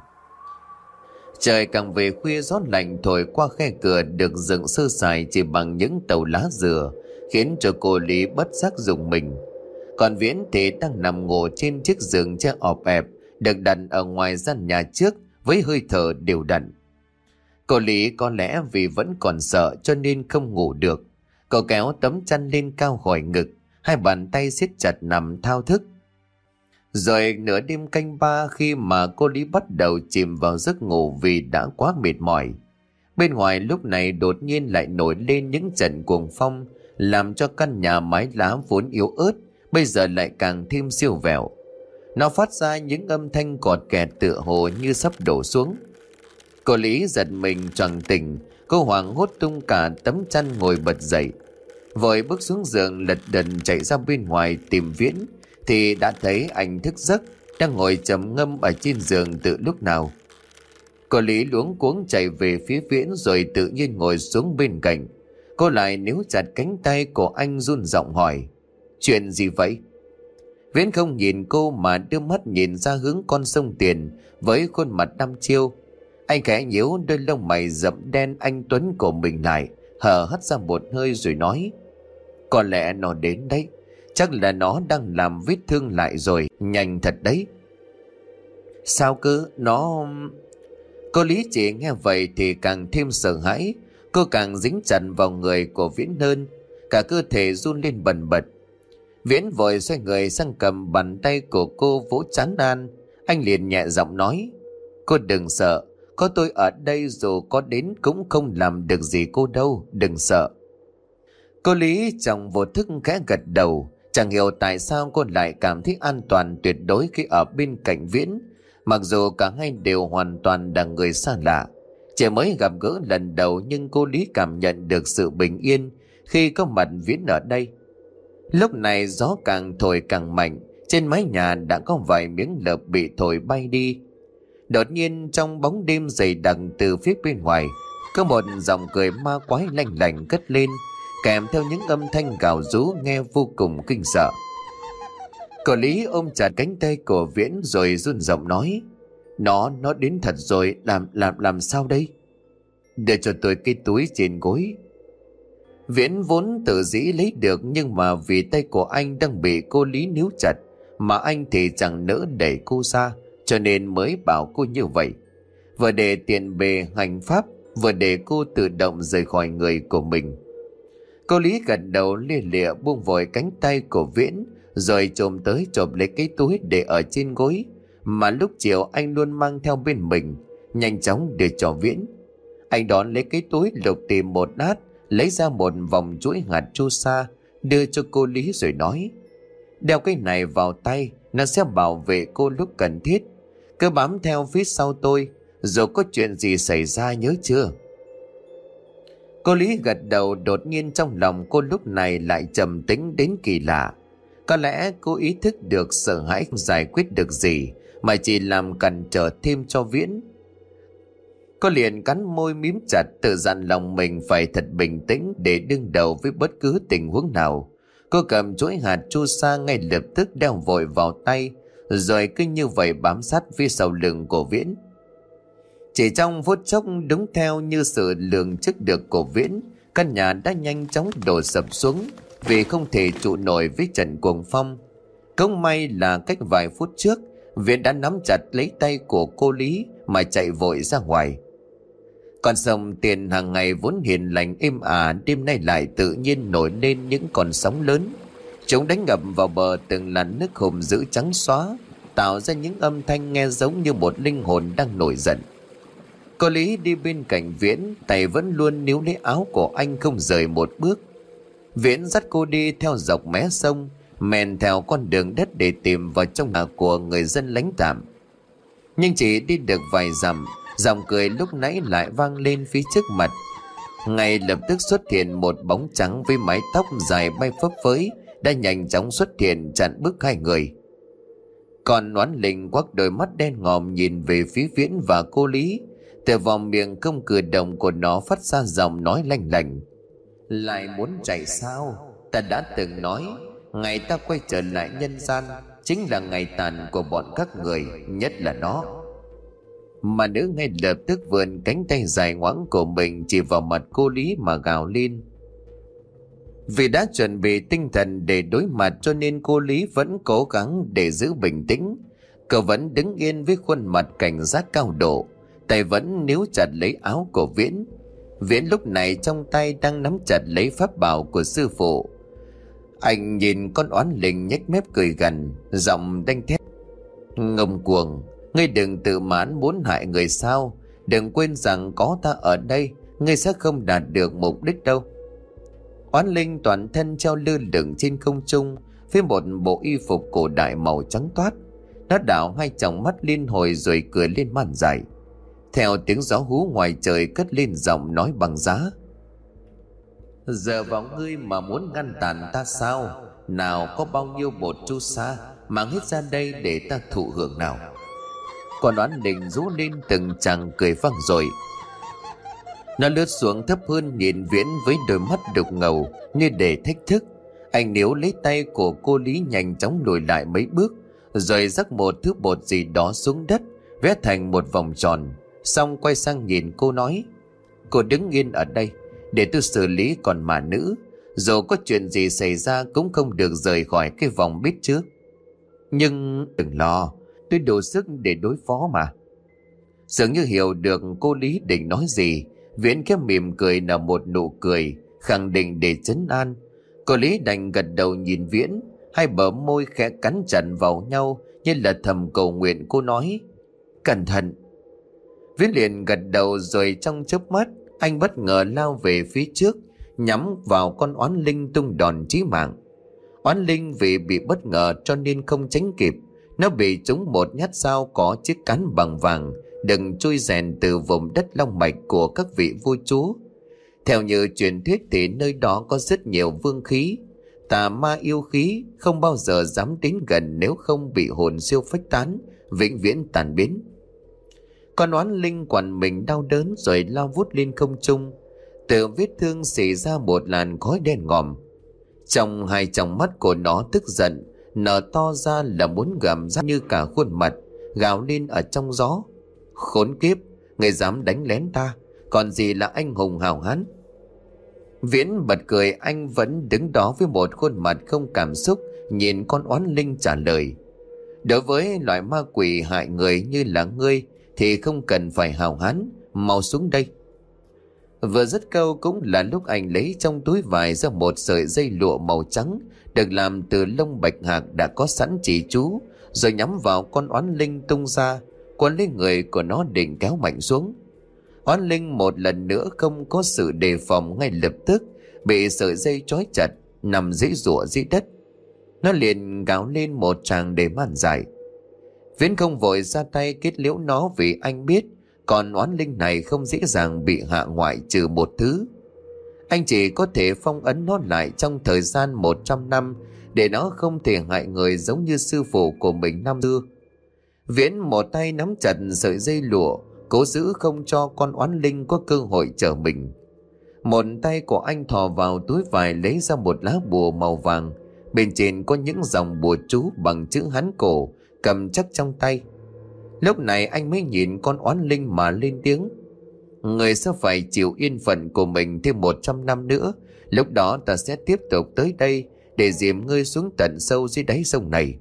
Speaker 1: Trời càng về khuya, gió lạnh thổi qua khe cửa được dựng sơ sài chỉ bằng những tàu lá dừa, khiến cho cô Lý bất giác rùng mình. Còn Viễn thì đang nằm ngủ trên chiếc giường tre ọp ẹp được đặt ở ngoài gian nhà trước với hơi thở đều đặn. Cô Lý có lẽ vì vẫn còn sợ cho nên không ngủ được. Cô kéo tấm chăn lên cao khỏi ngực, hai bàn tay siết chặt nằm thao thức. Rồi nửa đêm canh ba, khi mà cô Lý bắt đầu chìm vào giấc ngủ vì đã quá mệt mỏi, bên ngoài lúc này đột nhiên lại nổi lên những trận cuồng phong, làm cho căn nhà mái lá vốn yếu ớt bây giờ lại càng thêm siêu vẹo. Nó phát ra những âm thanh cọt kẹt tựa hồ như sắp đổ xuống. Cô Lý giật mình choàng tỉnh, cô hoảng hốt tung cả tấm chăn ngồi bật dậy, vội bước xuống giường lật đật chạy ra bên ngoài tìm Viễn, thì đã thấy anh thức giấc đang ngồi trầm ngâm ở trên giường từ lúc nào. Cô Lý luống cuống chạy về phía Viễn rồi tự nhiên ngồi xuống bên cạnh. Cô lại níu chặt cánh tay của anh, run giọng hỏi: Chuyện gì vậy? Viễn không nhìn cô mà đưa mắt nhìn ra hướng con sông Tiền với khuôn mặt đăm chiêu. Anh khẽ nhíu đôi lông mày rậm đen anh tuấn của mình lại, hở hắt ra một hơi rồi nói: Có lẽ nó đến đấy. Chắc là nó đang làm vết thương lại rồi. Nhanh thật đấy. Sao cứ nó... Cô Lý chị nghe vậy thì càng thêm sợ hãi. Cô càng dính chặt vào người của Viễn hơn. Cả cơ thể run lên bần bật. Viễn vội xoay người sang cầm bàn tay của cô vỗ trán An. Anh liền nhẹ giọng nói: Cô đừng sợ. Có tôi ở đây dù có đến cũng không làm được gì cô đâu. Đừng sợ. Cô Lý trong vô thức khẽ gật đầu. Chẳng hiểu tại sao cô lại cảm thấy an toàn tuyệt đối khi ở bên cạnh Viễn. Mặc dù cả hai đều hoàn toàn là người xa lạ. Chỉ mới gặp gỡ lần đầu nhưng cô Lý cảm nhận được sự bình yên khi có mặt Viễn ở đây. Lúc này gió càng thổi càng mạnh. Trên mái nhà đã có vài miếng lợp bị thổi bay đi. Đột nhiên trong bóng đêm dày đặc từ phía bên ngoài, có một giọng cười ma quái lanh lảnh cất lên, kèm theo những âm thanh gào rú nghe vô cùng kinh sợ. Cô Lý ôm chặt cánh tay của Viễn rồi run giọng nói: Nó, nó đến thật rồi, làm, làm, làm sao đây? Đưa cho tôi cái túi trên gối. Viễn vốn tự dĩ lấy được, nhưng mà vì tay của anh đang bị cô Lý níu chặt, mà anh thì chẳng nỡ đẩy cô ra, cho nên mới bảo cô như vậy. Vừa để tiện bề hành pháp, vừa để cô tự động rời khỏi người của mình. Cô Lý gật đầu lia lịa buông vội cánh tay của Viễn, rồi chồm tới chộp lấy cái túi để ở trên gối mà lúc chiều anh luôn mang theo bên mình, nhanh chóng đưa cho Viễn. Anh đón lấy cái túi, lục tìm một lát, lấy ra một vòng chuỗi hạt chu sa đưa cho cô Lý rồi nói: Đeo cái này vào tay, nó sẽ bảo vệ cô lúc cần thiết. Cứ bám theo phía sau tôi, dù có chuyện gì xảy ra, nhớ chưa? Cô Lý gật đầu. Đột nhiên trong lòng cô lúc này lại trầm tĩnh đến kỳ lạ. Có lẽ cô ý thức được sợ hãi không giải quyết được gì, mà chỉ làm cản trở thêm cho Viễn. Cô liền cắn môi mím chặt, tự dặn lòng mình phải thật bình tĩnh để đương đầu với bất cứ tình huống nào. Cô cầm chuỗi hạt chu sa ngay lập tức đeo vội vào tay, rồi cứ như vậy bám sát phía sau lưng của Viễn. Chỉ trong phút chốc, đúng theo như sự lường trước được của Viễn, căn nhà đã nhanh chóng đổ sập xuống vì không thể trụ nổi với trận cuồng phong. Cũng may là cách vài phút trước, Viễn đã nắm chặt lấy tay của cô Lý mà chạy vội ra ngoài. Con sông Tiền hàng ngày vốn hiền lành êm ả, đêm nay lại tự nhiên nổi lên những con sóng lớn. Chúng đánh ngập vào bờ từng làn nước hùng dữ trắng xóa, tạo ra những âm thanh nghe giống như một linh hồn đang nổi giận. Cô Lý đi bên cạnh Viễn, tay vẫn luôn níu lấy áo của anh không rời một bước. Viễn dắt cô đi theo dọc mé sông, men theo con đường đất để tìm vào trong nhà của người dân lánh tạm. Nhưng chỉ đi được vài dặm, giọng cười lúc nãy lại vang lên phía trước mặt. Ngay lập tức xuất hiện một bóng trắng với mái tóc dài bay phấp phới, đã nhanh chóng xuất hiện chặn bước hai người. Còn Oán Linh quắc đôi mắt đen ngòm nhìn về phía Viễn và cô Lý. Từ vòng miệng không cử động của nó phát ra giọng nói lanh lảnh: Lại muốn chạy sao? Ta đã từng nói, ngày ta quay trở lại nhân gian chính là ngày tàn của bọn các người, nhất là nó. Mà nữ ngay lập tức vươn cánh tay dài ngoãng của mình chỉ vào mặt cô Lý mà gào lên. Vì đã chuẩn bị tinh thần để đối mặt, cho nên cô Lý vẫn cố gắng để giữ bình tĩnh. Cậu vẫn đứng yên với khuôn mặt cảnh giác cao độ, tay vẫn níu chặt lấy áo của Viễn. Viễn lúc này trong tay đang nắm chặt lấy pháp bảo của sư phụ. Anh nhìn con Oán Linh nhếch mép cười gằn, giọng đanh thép: Ngông cuồng, ngươi đừng tự mãn muốn hại người sao? Đừng quên rằng có ta ở đây, ngươi sẽ không đạt được mục đích đâu. Oán Linh toàn thân treo lơ lửng trên không trung với một bộ y phục cổ đại màu trắng toát. Nó đảo hai tròng mắt liên hồi rồi cười lên man dại. Theo tiếng gió hú ngoài trời cất lên giọng nói bằng giá: Giờ vào ngươi mà muốn ngăn tàn ta sao? Nào có bao nhiêu bột chu sa, mang hết ra đây để ta thụ hưởng nào. Còn Oán Linh rú lên từng tràng cười vang rồi. Nó lướt xuống thấp hơn nhìn Viễn với đôi mắt đục ngầu như để thách thức. Anh níu lấy tay của cô Lý nhanh chóng lùi lại mấy bước, rồi rắc một thứ bột gì đó xuống đất, vẽ thành một vòng tròn. Xong quay sang nhìn cô nói: Cô đứng yên ở đây, để tôi xử lý con mà nữ. Dù có chuyện gì xảy ra cũng không được rời khỏi cái vòng biết trước. Nhưng đừng lo, tôi đủ sức để đối phó mà. Dường như hiểu được cô Lý định nói gì, Viễn khẽ mỉm cười nở một nụ cười, khẳng định để trấn an. Cô Lý đành gật đầu nhìn Viễn, hai bờ môi khẽ cắn chặt vào nhau như là thầm cầu nguyện. Cô nói: cẩn thận. Viễn liền gật đầu, rồi trong chớp mắt anh bất ngờ lao về phía trước, nhắm vào con oán linh tung đòn chí mạng. Oán linh vì bị bất ngờ cho nên không tránh kịp, nó bị trúng một nhát dao có chiếc cán bằng vàng đừng chui rèn từ vùng đất long mạch của các vị vua chúa. Theo như truyền thuyết thì nơi đó có rất nhiều vương khí, tà ma yêu khí không bao giờ dám đến gần nếu không bị hồn siêu phách tán, vĩnh viễn tàn biến. Con oán linh quằn mình đau đớn rồi lao vút lên không trung, từ vết thương xì ra một làn khói đen ngòm. Trong hai tròng mắt của nó tức giận nở to ra là muốn gầm ra như cả khuôn mặt, gào lên ở trong gió: khốn kiếp, người dám đánh lén ta, còn gì là anh hùng hào hán. Viễn bật cười, anh vẫn đứng đó với một khuôn mặt không cảm xúc, nhìn con oán linh trả lời: đối với loại ma quỷ hại người như là ngươi thì không cần phải hào hán, mau xuống đây. Vừa dứt câu cũng là lúc anh lấy trong túi vải ra một sợi dây lụa màu trắng được làm từ lông bạch hạc đã có sẵn chỉ chú, rồi nhắm vào con oán linh tung ra, quấn lấy người của nó định kéo mạnh xuống. Oán linh một lần nữa không có sự đề phòng, ngay lập tức bị sợi dây trói chặt, nằm dãy giụa dưới đất. Nó liền gào lên một tràng để man giải. Viễn không vội ra tay kết liễu nó, vì anh biết còn oán linh này không dễ dàng bị hạ ngoại trừ một thứ. Anh chỉ có thể phong ấn nó lại trong thời gian một trăm năm để nó không thể hại người giống như sư phụ của mình năm xưa. Viễn một tay nắm chặt sợi dây lụa, cố giữ không cho con oán linh có cơ hội trở mình. Một tay của anh thò vào túi vải lấy ra một lá bùa màu vàng, bên trên có những dòng bùa chú bằng chữ Hán cổ, cầm chắc trong tay. Lúc này anh mới nhìn con oán linh mà lên tiếng: người sẽ phải chịu yên phận của mình thêm một trăm năm nữa, lúc đó ta sẽ tiếp tục tới đây để dìm ngươi xuống tận sâu dưới đáy sông này.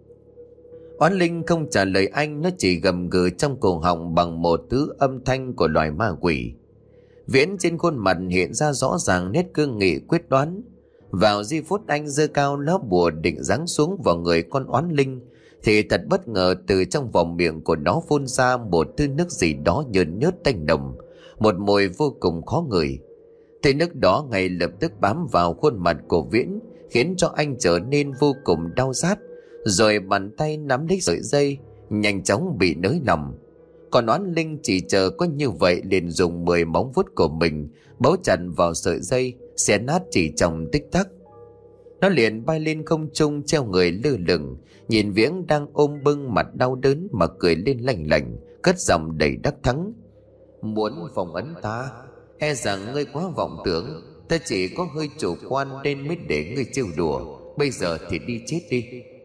Speaker 1: Oán linh không trả lời anh, nó chỉ gầm gừ trong cổ họng bằng một thứ âm thanh của loài ma quỷ. Viễn trên khuôn mặt hiện ra rõ ràng nét cương nghị quyết đoán. Vào giây phút anh giơ cao lá bùa định giáng xuống vào người con oán linh, thì thật bất ngờ từ trong vòng miệng của nó phun ra một thứ nước gì đó nhơn nhớt tanh nồng, một mùi vô cùng khó ngửi. Thứ nước đó ngay lập tức bám vào khuôn mặt của Viễn, khiến cho anh trở nên vô cùng đau rát, rồi bàn tay nắm lấy sợi dây nhanh chóng bị nới lỏng. Còn oán linh chỉ chờ có như vậy liền dùng mười móng vuốt của mình bấu chặt vào sợi dây, xé nát chỉ trong tích tắc. Nó liền bay lên không trung treo người lơ lửng, nhìn Viễn đang ôm bưng mặt đau đớn mà cười lên lành lành, cất giọng đầy đắc thắng: muốn phòng ấn ta, e rằng ngươi quá vọng tưởng, ta chỉ có hơi chủ quan nên mới để ngươi trêu đùa, bây giờ thì đi chết đi.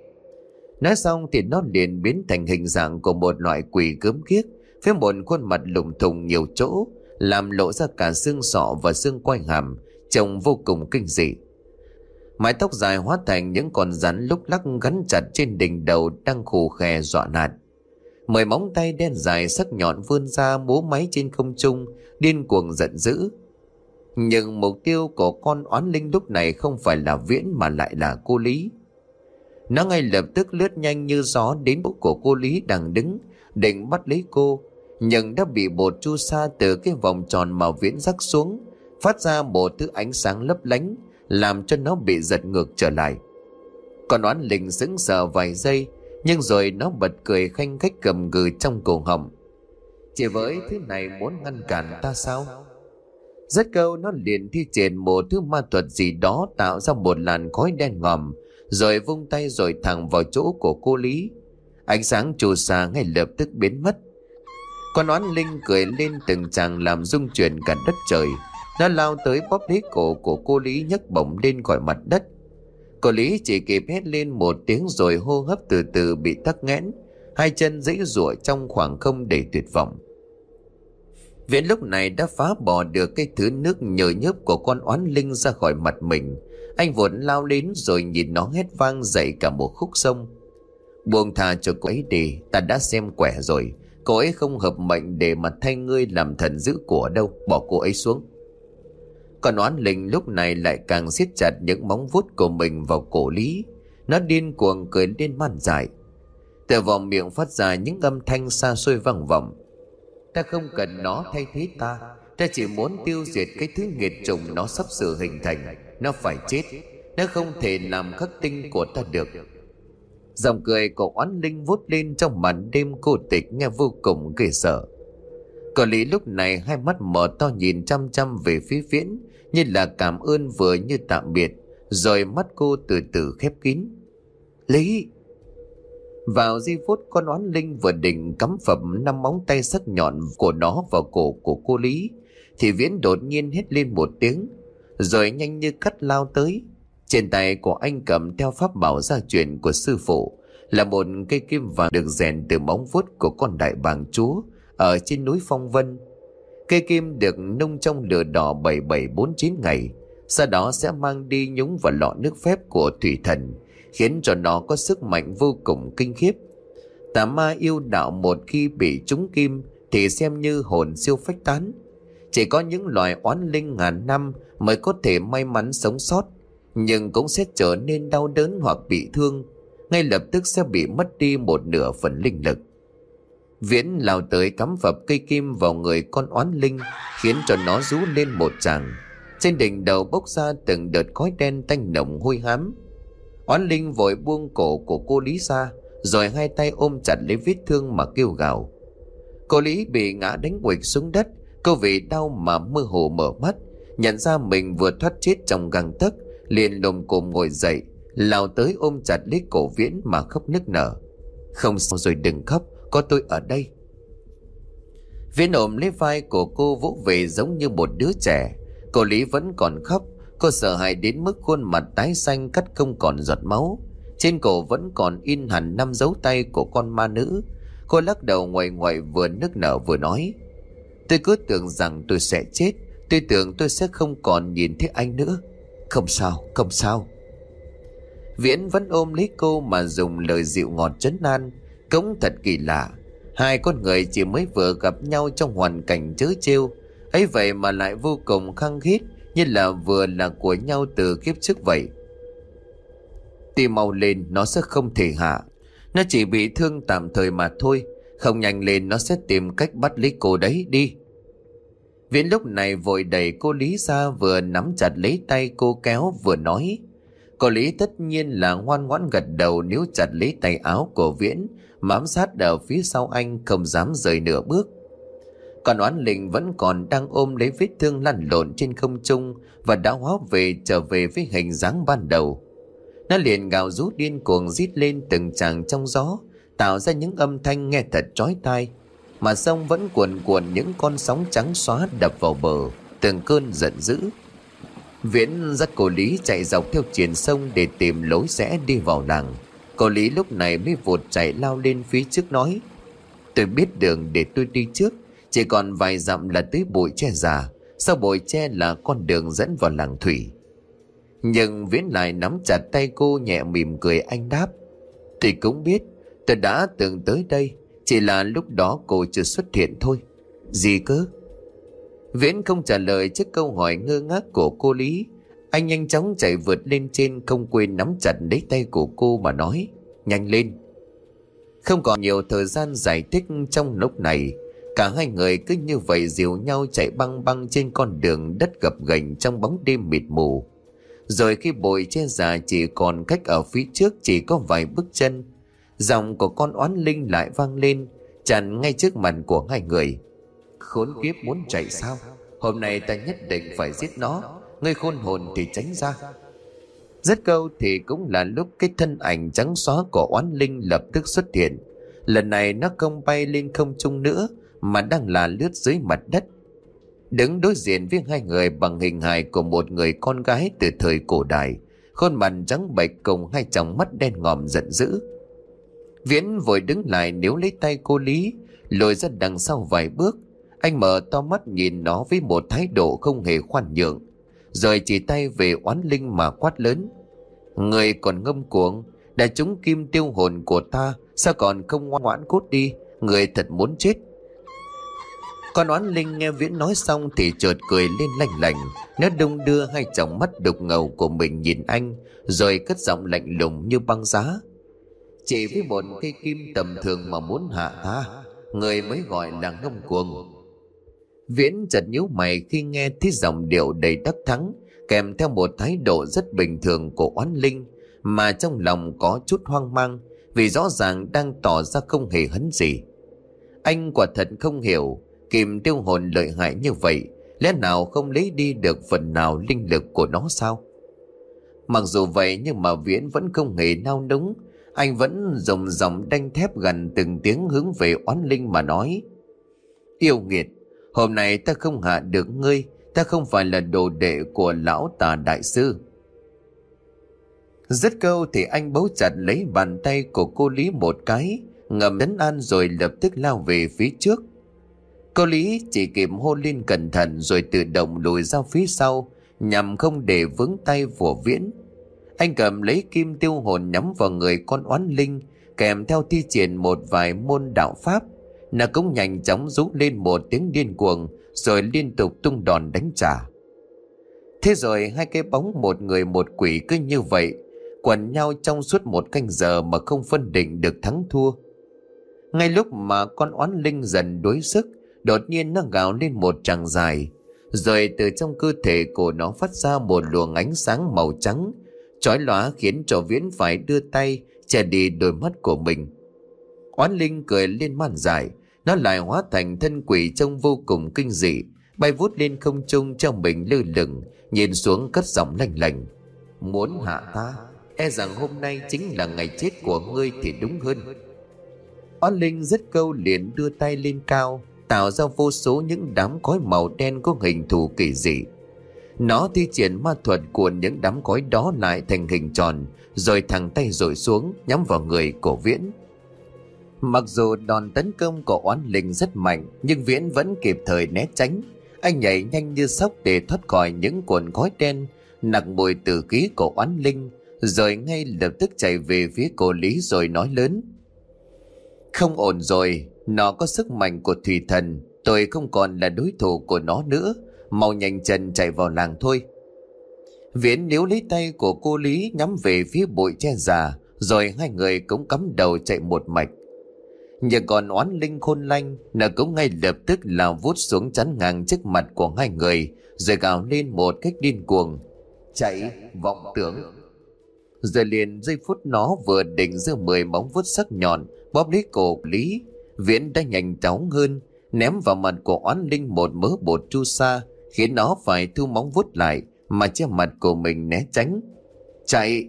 Speaker 1: Nói xong thì nó liền biến thành hình dạng của một loại quỷ gớm ghiếc, với một khuôn mặt lủng thủng nhiều chỗ, làm lộ ra cả xương sọ và xương quai hàm, trông vô cùng kinh dị. Mái tóc dài hóa thành những con rắn lúc lắc gắn chặt trên đỉnh đầu đang khù khè dọa nạt. Mười móng tay đen dài sắc nhọn vươn ra múa máy trên không trung, điên cuồng giận dữ. Nhưng mục tiêu của con oán linh lúc này không phải là Viễn mà lại là cô Lý. Nó ngay lập tức lướt nhanh như gió đến chỗ của cô Lý đang đứng, định bắt lấy cô, nhưng đã bị bột chu sa từ cái vòng tròn mà Viễn rắc xuống, phát ra một thứ ánh sáng lấp lánh, làm cho nó bị giật ngược trở lại. Con oán linh sững sờ vài giây, nhưng rồi nó bật cười khanh khách gầm gừ trong cổ họng: chỉ với thứ này muốn ngăn cản ta sao? Rất câu nó liền thi triển một thứ ma thuật gì đó tạo ra một làn khói đen ngòm, rồi vung tay rồi thẳng vào chỗ của cô Lý. Ánh sáng chu sa ngay lập tức biến mất. Con oán linh cười lên từng tràng làm rung chuyển cả đất trời. Nó lao tới bóp lấy cổ của cô Lý, nhấc bổng lên khỏi mặt đất. Cô Lý chỉ kịp hét lên một tiếng rồi hô hấp từ từ bị tắc nghẽn, hai chân giãy giụa trong khoảng không để tuyệt vọng. Viễn lúc này đã phá bỏ được cái thứ nước nhờ nhớp của con oán linh ra khỏi mặt mình. Anh vội lao đến rồi nhìn nó hét vang dậy cả một khúc sông. Buông tha cho cô ấy đi, ta đã xem quẻ rồi. Cô ấy không hợp mệnh để mà thay ngươi làm thần giữ của đâu, bỏ cô ấy xuống. Còn oán linh lúc này lại càng siết chặt những móng vuốt của mình vào cổ Lý. Nó điên cuồng cười lên man dại. Từ vòng miệng phát ra những âm thanh xa xôi vang vọng. Ta không cần nó thay thế ta, ta chỉ muốn tiêu diệt cái thứ nghiệt chủng nó sắp sửa hình thành. Nó phải chết, nó không thể làm khắc tinh của ta được. Giọng cười của oán linh vút lên trong màn đêm cô tịch nghe vô cùng ghê sợ. Cậu Lý lúc này hai mắt mở to nhìn chăm chăm về phía Viễn, như là cảm ơn vừa như tạm biệt. Rồi mắt cô từ từ khép kín. Lý! Vào giây phút con oán linh vừa định cắm phập năm móng tay sắc nhọn của nó vào cổ của cô Lý, thì Viễn đột nhiên hét lên một tiếng, rồi nhanh như cắt lao tới. Trên tay của anh cầm theo pháp bảo gia truyền của sư phụ, là một cây kim vàng được rèn từ móng vuốt của con đại bàng chúa ở trên núi Phong Vân. Cây kim được nung trong lửa đỏ bảy bảy bốn chín ngày, sau đó sẽ mang đi nhúng vào lọ nước phép của thủy thần, khiến cho nó có sức mạnh vô cùng kinh khiếp. Tà ma yêu đạo một khi bị trúng kim thì xem như hồn siêu phách tán. Chỉ có những loài oán linh ngàn năm mới có thể may mắn sống sót, nhưng cũng sẽ trở nên đau đớn hoặc bị thương, ngay lập tức sẽ bị mất đi một nửa phần linh lực. Viễn lao tới cắm phập cây kim vào người con oán linh, khiến cho nó rú lên một tràng. Trên đỉnh đầu bốc ra từng đợt khói đen tanh nồng hôi hám. Oán linh vội buông cổ của cô Lý ra, rồi hai tay ôm chặt lấy vết thương mà kêu gào. Cô Lý bị ngã đánh quỵt xuống đất. Cô vì đau mà mơ hồ mở mắt, nhận ra mình vừa thoát chết trong gang tấc, liền lồm cồm ngồi dậy, lao tới ôm chặt lấy cổ Viễn mà khóc nức nở. Không sao rồi, đừng khóc, có tôi ở đây. Viễn ôm lấy vai của cô vỗ về giống như một đứa trẻ. Cô Lý vẫn còn khóc. Cô sợ hãi đến mức khuôn mặt tái xanh cắt không còn giọt máu. Trên cổ vẫn còn in hẳn năm dấu tay của con ma nữ. Cô lắc đầu ngoại ngoại, vừa nức nở vừa nói: Tôi cứ tưởng rằng tôi sẽ chết. Tôi tưởng tôi sẽ không còn nhìn thấy anh nữa. Không sao, không sao. Viễn vẫn ôm lấy cô mà dùng lời dịu ngọt trấn an. Cũng thật kỳ lạ, hai con người chỉ mới vừa gặp nhau trong hoàn cảnh trớ trêu ấy vậy mà lại vô cùng khăng khít, như là vừa là của nhau từ kiếp trước vậy. Tim mau lên, nó sẽ không thể hạ. Nó chỉ bị thương tạm thời mà thôi. Không nhanh lên nó sẽ tìm cách bắt lấy cô đấy, đi. Viễn lúc này vội đẩy cô Lý ra, vừa nắm chặt lấy tay cô kéo vừa nói. Cô Lý tất nhiên là ngoan ngoãn gật đầu, níu chặt lấy tay áo của Viễn, bám sát ở phía sau anh, không dám rời nửa bước. Còn oán linh vẫn còn đang ôm lấy vết thương lăn lộn trên không trung, và đã hóa về trở về với hình dáng ban đầu. Nó liền gào rú điên cuồng rít lên từng tràng trong gió, tạo ra những âm thanh nghe thật chói tai. Mà sông vẫn cuồn cuộn những con sóng trắng xóa đập vào bờ, từng cơn giận dữ. Viễn dắt cô Lý chạy dọc theo triền sông để tìm lối rẽ đi vào làng. Cô Lý lúc này mới vụt chạy lao lên phía trước nói: Tôi biết đường, để tôi đi trước. Chỉ còn vài dặm là tới bụi tre già, sau bụi tre là con đường dẫn vào làng thủy. Nhưng Viễn lại nắm chặt tay cô, nhẹ mỉm cười, anh đáp: Tôi cũng biết, tôi đã từng tới đây, chỉ là lúc đó cô chưa xuất hiện thôi. Gì cơ? Viễn không trả lời trước câu hỏi ngơ ngác của cô Lý. Anh nhanh chóng chạy vượt lên trên, không quên nắm chặt lấy tay của cô mà nói: Nhanh lên. Không còn nhiều thời gian giải thích. Trong lúc này cả hai người cứ như vậy dìu nhau chạy băng băng trên con đường đất gập ghềnh trong bóng đêm mịt mù. Rồi khi bụi che già chỉ còn cách ở phía trước chỉ có vài bước chân, giọng của con oán linh lại vang lên, chặn ngay trước mặt của hai người: Khốn kiếp, muốn chạy sao? Hôm nay ta nhất định phải giết nó. Ngươi khôn hồn thì tránh ra. Dứt câu thì cũng là lúc cái thân ảnh trắng xóa của oán linh lập tức xuất hiện. Lần này nó không bay lên không trung nữa, mà đang là lướt dưới mặt đất. Đứng đối diện với hai người bằng hình hài của một người con gái từ thời cổ đại, khuôn mặt trắng bệch cùng hai tròng mắt đen ngòm giận dữ. Viễn vội đứng lại níu lấy tay cô Lý, lùi ra đằng sau vài bước. Anh mở to mắt nhìn nó với một thái độ không hề khoan nhượng, rồi chỉ tay về oán linh mà quát lớn: Người còn ngông cuồng, đã trúng kim tiêu hồn của ta, sao còn không ngoan ngoãn cút đi, người thật muốn chết. Con oán linh nghe Viễn nói xong thì chợt cười lên lanh lảnh. Nó đung đưa hai tròng mắt đục ngầu của mình nhìn anh, rồi cất giọng lạnh lùng như băng giá: Chỉ với một cây kim tầm thường mà muốn hạ ta, người mới gọi là ngông cuồng. Viễn chợt nhíu mày khi nghe thấy giọng điệu đầy đắc thắng, kèm theo một thái độ rất bình thường của oán linh, mà trong lòng có chút hoang mang, vì rõ ràng đang tỏ ra không hề hấn gì. Anh quả thật không hiểu, kim tiêu hồn lợi hại như vậy, lẽ nào không lấy đi được phần nào linh lực của nó sao? Mặc dù vậy nhưng mà Viễn vẫn không hề nao núng. Anh vẫn dùng giọng đanh thép gần từng tiếng hướng về oán linh mà nói: Yêu nghiệt, hôm nay ta không hạ được ngươi, ta không phải là đồ đệ của lão Tà đại sư. Dứt câu thì anh bấu chặt lấy bàn tay của cô Lý một cái, ngầm trấn an rồi lập tức lao về phía trước. Cô Lý chỉ kịp hô lên cẩn thận rồi tự động lùi ra phía sau, nhằm không để vướng tay của Viễn. Anh cầm lấy kim tiêu hồn nhắm vào người con oán linh, kèm theo thi triển một vài môn đạo pháp. Nó cũng nhanh chóng rú lên một tiếng điên cuồng, rồi liên tục tung đòn đánh trả. Thế rồi hai cái bóng một người một quỷ cứ như vậy quần nhau trong suốt một canh giờ mà không phân định được thắng thua. Ngay lúc mà con oán linh dần đuối sức, đột nhiên nó gào lên một tràng dài, rồi từ trong cơ thể của nó phát ra một luồng ánh sáng màu trắng chói lóa, khiến cho Viễn phải đưa tay che đi đôi mắt của mình. Oán linh cười lên man dại, nó lại hóa thành thân quỷ trông vô cùng kinh dị, bay vút lên không trung trong mình lơ lửng, nhìn xuống cất giọng lanh lảnh: Muốn hạ ta, e rằng hôm nay chính là ngày chết của ngươi thì đúng hơn. Oán linh dứt câu liền đưa tay lên cao, tạo ra vô số những đám khói màu đen có hình thù kỳ dị. Nó thi triển ma thuật cuộn những đám khói đó lại thành hình tròn, rồi thẳng tay dội xuống nhắm vào người của Viễn. Mặc dù đòn tấn công của oán linh rất mạnh, nhưng Viễn vẫn kịp thời né tránh. Anh nhảy nhanh như sóc để thoát khỏi những cuộn khói đen nặng mùi tử khí của oán linh, rồi ngay lập tức chạy về phía cô Lý rồi nói lớn: Không ổn rồi, nó có sức mạnh của thủy thần, tôi không còn là đối thủ của nó nữa, mau nhanh chân chạy vào làng thôi. Viễn níu lấy tay của cô Lý nhắm về phía bụi tre già, rồi hai người cũng cắm đầu chạy một mạch. Nhưng còn oán linh khôn lanh, nó cũng ngay lập tức lao vút xuống chắn ngang trước mặt của hai người, rồi gào lên một cách điên cuồng: Chạy, vọng tưởng! Rồi liền giây phút nó vừa định giơ mười móng vuốt sắc nhọn bóp lấy cổ Lý, Viễn đã nhanh chóng hơn, ném vào mặt của oán linh một mớ bột chu sa, khiến nó phải thu móng vuốt lại mà che mặt của mình né tránh. Chạy!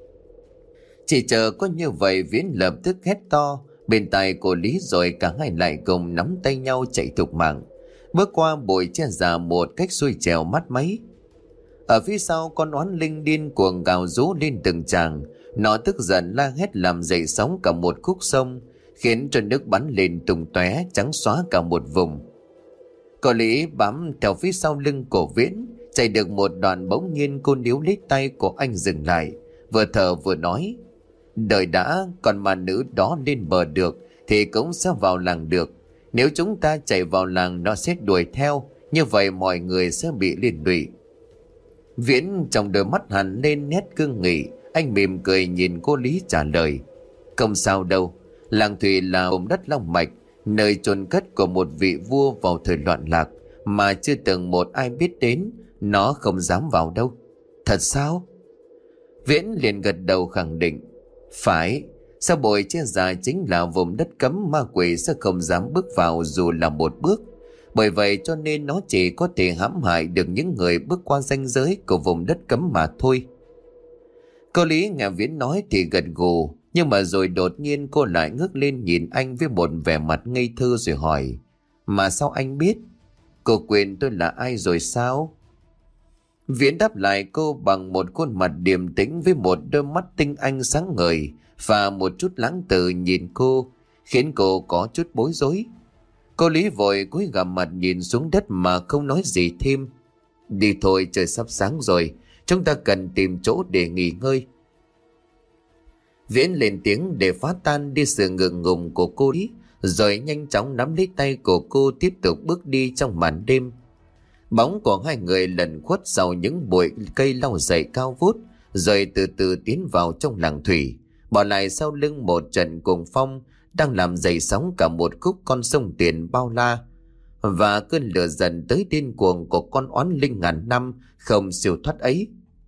Speaker 1: Chỉ chờ có như vậy, Viễn lập tức hét to bên tai của Lý, rồi cả hai lại cùng nắm tay nhau chạy thục mạng, bước qua bụi che già một cách xuôi trèo mát máy. Ở phía sau, con oán linh điên cuồng gào rú lên từng tràng. Nó tức giận la hét làm dậy sóng cả một khúc sông, khiến cho nước bắn lên tung tóe trắng xóa cả một vùng. Cô Lý bám theo phía sau lưng của Viễn, chạy được một đoạn bỗng nhiên cô níu lấy tay của anh dừng lại, vừa thở vừa nói: Đợi đã, còn mà nữ đó lên bờ được thì cũng sẽ vào làng được. Nếu chúng ta chạy vào làng, nó sẽ đuổi theo, như vậy mọi người sẽ bị liên lụy. Viễn trong đôi mắt hằn lên nét cương nghị, anh mỉm cười nhìn cô Lý trả lời: Không sao đâu, làng Thủy là vùng đất long mạch, nơi chôn cất của một vị vua vào thời loạn lạc mà chưa từng một ai biết đến, nó không dám vào đâu. Thật sao? Viễn liền gật đầu khẳng định: Phải, sao bụi che dài chính là vùng đất cấm, ma quỷ sẽ không dám bước vào dù là một bước. Bởi vậy cho nên nó chỉ có thể hãm hại được những người bước qua ranh giới của vùng đất cấm mà thôi. Cô Lý nghe Viễn nói thì gật gù, nhưng mà rồi đột nhiên cô lại ngước lên nhìn anh với một vẻ mặt ngây thơ rồi hỏi: Mà sao anh biết? Cô quên tôi là ai rồi sao? Viễn đáp lại cô bằng một khuôn mặt điềm tĩnh với một đôi mắt tinh anh sáng ngời và một chút lãng tử nhìn cô, khiến cô có chút bối rối. Cô Lý vội cúi gằm mặt nhìn xuống đất mà không nói gì thêm. Đi thôi, trời sắp sáng rồi, chúng ta cần tìm chỗ để nghỉ ngơi. Viễn lên tiếng để phá tan đi sự ngượng ngùng của cô Lý, rồi nhanh chóng nắm lấy tay của cô tiếp tục bước đi trong màn đêm. Bóng của hai người lẩn khuất sau những bụi cây lau dày cao vút, rồi từ từ tiến vào trong làng thủy, bỏ lại sau lưng một trận cuồng phong đang làm dậy sóng cả một khúc con sông Tiền bao la, và cơn lửa dần tới điên cuồng của con oán linh ngàn năm không siêu thoát ấy.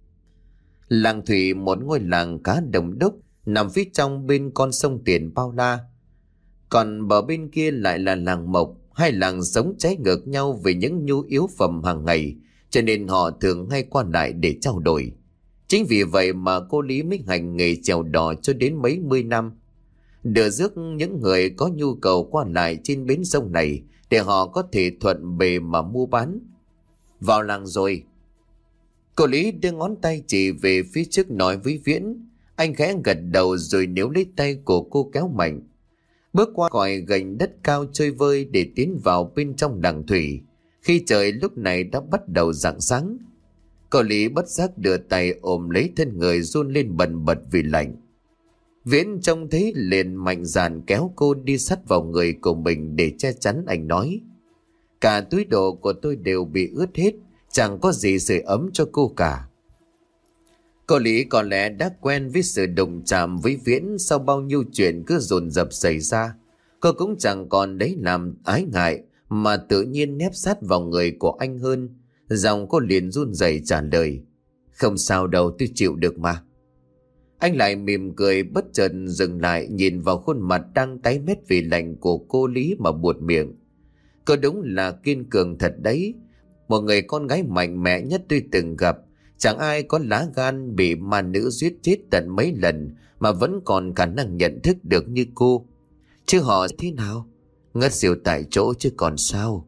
Speaker 1: Làng thủy, một ngôi làng cá đồng đúc, nằm phía trong bên con sông Tiền bao la. Còn bờ bên kia lại là làng Mộc, hai làng sống trái ngược nhau về những nhu yếu phẩm hàng ngày, cho nên họ thường hay qua lại để trao đổi. Chính vì vậy mà cô Lý mới hành nghề chèo đò cho đến mấy mươi năm, đưa rước những người có nhu cầu qua lại trên bến sông này để họ có thể thuận bề mà mua bán. Vào làng rồi. Cô Lý đưa ngón tay chỉ về phía trước nói với Viễn. Anh khẽ gật đầu rồi níu lấy tay của cô kéo mạnh, bước qua còi gành đất cao chơi vơi để tiến vào bên trong làng thủy. Khi trời lúc này đã bắt đầu rạng sáng, cô Lý bất giác đưa tay ôm lấy thân người run lên bần bật vì lạnh. Viễn trông thấy liền mạnh dạn kéo cô đi sát vào người của mình để che chắn. Anh nói: cả túi đồ của tôi đều bị ướt hết, chẳng có gì sưởi ấm cho cô cả. Cô Lý có lẽ đã quen với sự đụng chạm với Viễn sau bao nhiêu chuyện cứ dồn dập xảy ra. Cô cũng chẳng còn đấy làm ái ngại mà tự nhiên nép sát vào người của anh hơn. Giọng cô liền run rẩy trả lời: không sao đâu, tôi chịu được mà. Anh lại mỉm cười, bất chợt dừng lại nhìn vào khuôn mặt đang tái mét vì lạnh của cô Lý mà buột miệng. Cô đúng là kiên cường thật đấy. Một người con gái mạnh mẽ nhất tôi từng gặp. Chẳng ai có lá gan bị ma nữ giết chết tận mấy lần mà vẫn còn khả năng nhận thức được như cô. Chứ họ thế nào? Ngất xỉu tại chỗ chứ còn sao.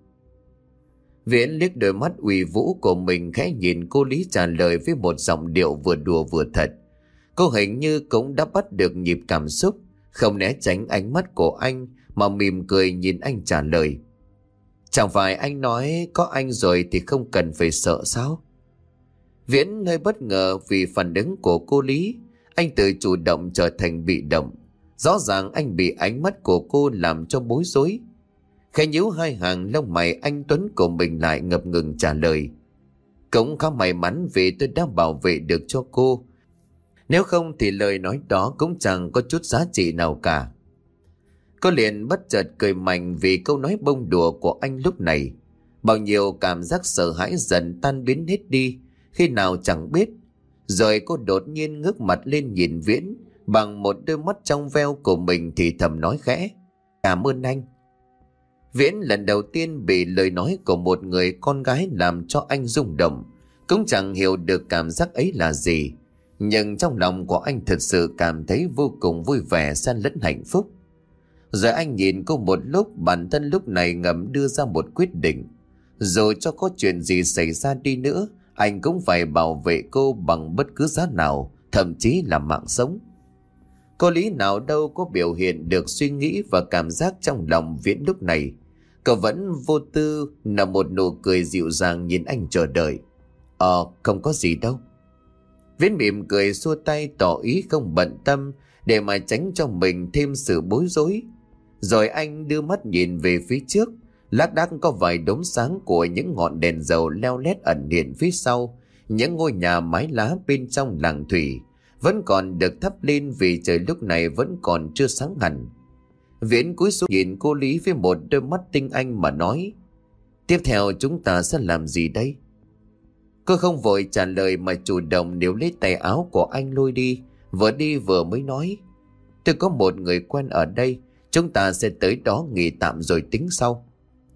Speaker 1: Viễn liếc đôi mắt uy vũ của mình, khẽ nhìn cô Lý trả lời với một giọng điệu vừa đùa vừa thật. Cô hình như cũng đã bắt được nhịp cảm xúc, không né tránh ánh mắt của anh mà mỉm cười nhìn anh trả lời: chẳng phải anh nói có anh rồi thì không cần phải sợ sao? Viễn hơi bất ngờ vì phản ứng của cô Lý. Anh tự chủ động trở thành bị động. Rõ ràng anh bị ánh mắt của cô làm cho bối rối. Khẽ nhíu hai hàng lông mày anh tuấn của mình lại, ngập ngừng trả lời: cũng khá may mắn vì tôi đã bảo vệ được cho cô. Nếu không thì lời nói đó cũng chẳng có chút giá trị nào cả. Cô liền bất chợt cười mạnh vì câu nói bông đùa của anh lúc này. Bao nhiêu cảm giác sợ hãi dần tan biến hết đi khi nào chẳng biết. Rồi cô đột nhiên ngước mặt lên nhìn Viễn bằng một đôi mắt trong veo của mình thì thầm nói khẽ: cảm ơn anh. Viễn lần đầu tiên bị lời nói của một người con gái làm cho anh rung động. Cũng chẳng hiểu được cảm giác ấy là gì, nhưng trong lòng của anh thực sự cảm thấy vô cùng vui vẻ xen lẫn hạnh phúc. Rồi anh nhìn cô một lúc, bản thân lúc này ngầm đưa ra một quyết định. Dù cho có chuyện gì xảy ra đi nữa, anh cũng phải bảo vệ cô bằng bất cứ giá nào, thậm chí là mạng sống. Cô Lý nào đâu có biểu hiện được suy nghĩ và cảm giác trong lòng Viễn lúc này. Cậu vẫn vô tư nở một nụ cười dịu dàng nhìn anh chờ đợi. Ờ, không có gì đâu. Viễn mỉm cười xua tay tỏ ý không bận tâm để mà tránh cho mình thêm sự bối rối. Rồi anh đưa mắt nhìn về phía trước. Lác đác có vài đốm sáng của những ngọn đèn dầu leo lét ẩn hiện phía sau. Những ngôi nhà mái lá bên trong làng thủy vẫn còn được thắp lên vì trời lúc này vẫn còn chưa sáng hẳn. Viễn cúi xuống nhìn cô Lý với một đôi mắt tinh anh mà nói: tiếp theo chúng ta sẽ làm gì đây? Cô không vội trả lời mà chủ động níu lấy tay áo của anh lôi đi. Vừa đi vừa mới nói: tôi có một người quen ở đây, chúng ta sẽ tới đó nghỉ tạm rồi tính sau.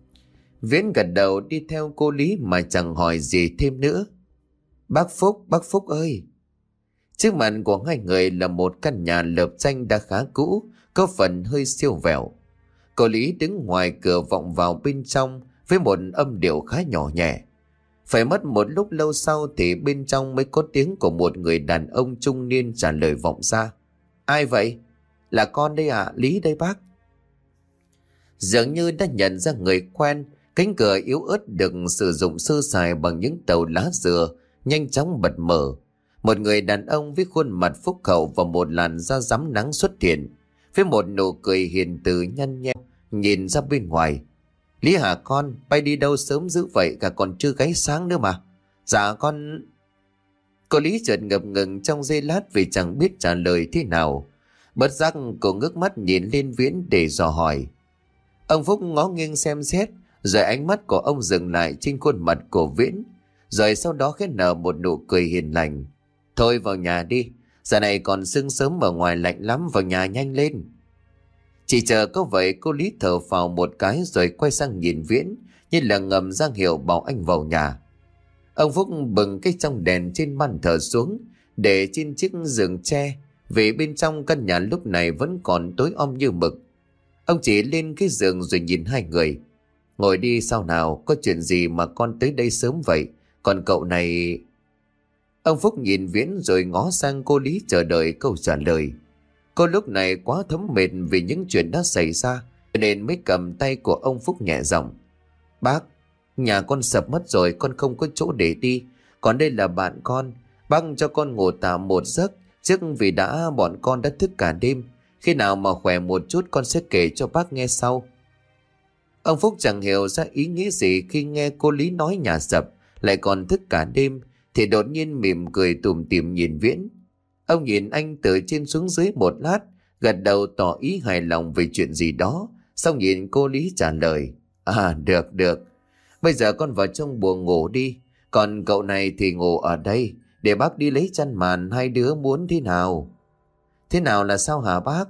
Speaker 1: Viễn gật đầu đi theo cô Lý mà chẳng hỏi gì thêm nữa. Bác Phúc, bác Phúc ơi! Trước mặt của hai người là một căn nhà lợp tranh đã khá cũ, có phần hơi siêu vẹo. Cô Lý đứng ngoài cửa vọng vào bên trong với một âm điệu khá nhỏ nhẹ. Phải mất một lúc lâu sau thì bên trong mới có tiếng của một người đàn ông trung niên trả lời vọng ra: ai vậy? Là con đây ạ, à, Lý đây bác. Dường như đã nhận ra người quen, cánh cửa yếu ớt được sử dụng sơ sài bằng những tàu lá dừa nhanh chóng bật mở. Một người đàn ông với khuôn mặt phúc hậu và một làn da rám nắng xuất hiện, với một nụ cười hiền từ nhăn nheo nhìn ra bên ngoài. Lý hả con, bay đi đâu sớm dữ vậy, cả còn chưa gáy sáng nữa mà. Dạ con... Cô Lý chợt ngập ngừng trong giây lát vì chẳng biết trả lời thế nào. Bất giác cô ngước mắt nhìn lên Viễn để dò hỏi. Ông Phúc ngó nghiêng xem xét, rồi ánh mắt của ông dừng lại trên khuôn mặt của Viễn, rồi sau đó khẽ nở một nụ cười hiền lành. Thôi vào nhà đi, giờ này còn sương sớm ở ngoài lạnh lắm, vào nhà nhanh lên. Chỉ chờ có vậy cô Lý thở phào một cái rồi quay sang nhìn Viễn, như là ngầm ra hiệu bảo anh vào nhà. Ông Phúc bừng cái trong đèn trên bàn thờ xuống, để trên chiếc giường tre, vì bên trong căn nhà lúc này vẫn còn tối om như mực. Ông chỉ lên cái giường rồi nhìn hai người. Ngồi đi sao nào, có chuyện gì mà con tới đây sớm vậy? Còn cậu này... Ông Phúc nhìn Viễn rồi ngó sang cô Lý chờ đợi câu trả lời. Cô lúc này quá thấm mệt vì những chuyện đã xảy ra, nên mới cầm tay của ông Phúc nhẹ giọng. Bác, nhà con sập mất rồi, con không có chỗ để đi. Còn đây là bạn con, bác cho con ngủ tạm một giấc, trước vì đã bọn con đã thức cả đêm. Khi nào mà khỏe một chút con sẽ kể cho bác nghe sau. Ông Phúc chẳng hiểu ra ý nghĩ gì khi nghe cô Lý nói nhà sập lại còn thức cả đêm, thì đột nhiên mỉm cười tủm tỉm nhìn Viễn. Ông nhìn anh từ trên xuống dưới một lát, gật đầu tỏ ý hài lòng về chuyện gì đó, xong nhìn cô Lý trả lời. À được được, bây giờ con vào trong buồng ngủ đi, còn cậu này thì ngủ ở đây, để bác đi lấy chăn màn, hai đứa muốn thế nào? Thế nào là sao hả bác?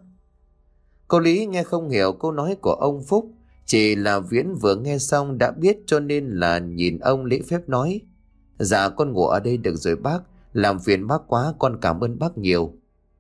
Speaker 1: Cô Lý nghe không hiểu câu nói của ông Phúc, chỉ là Viễn vừa nghe xong đã biết cho nên là nhìn ông lễ phép nói. Dạ con ngủ ở đây được rồi bác, làm phiền bác quá, con cảm ơn bác nhiều.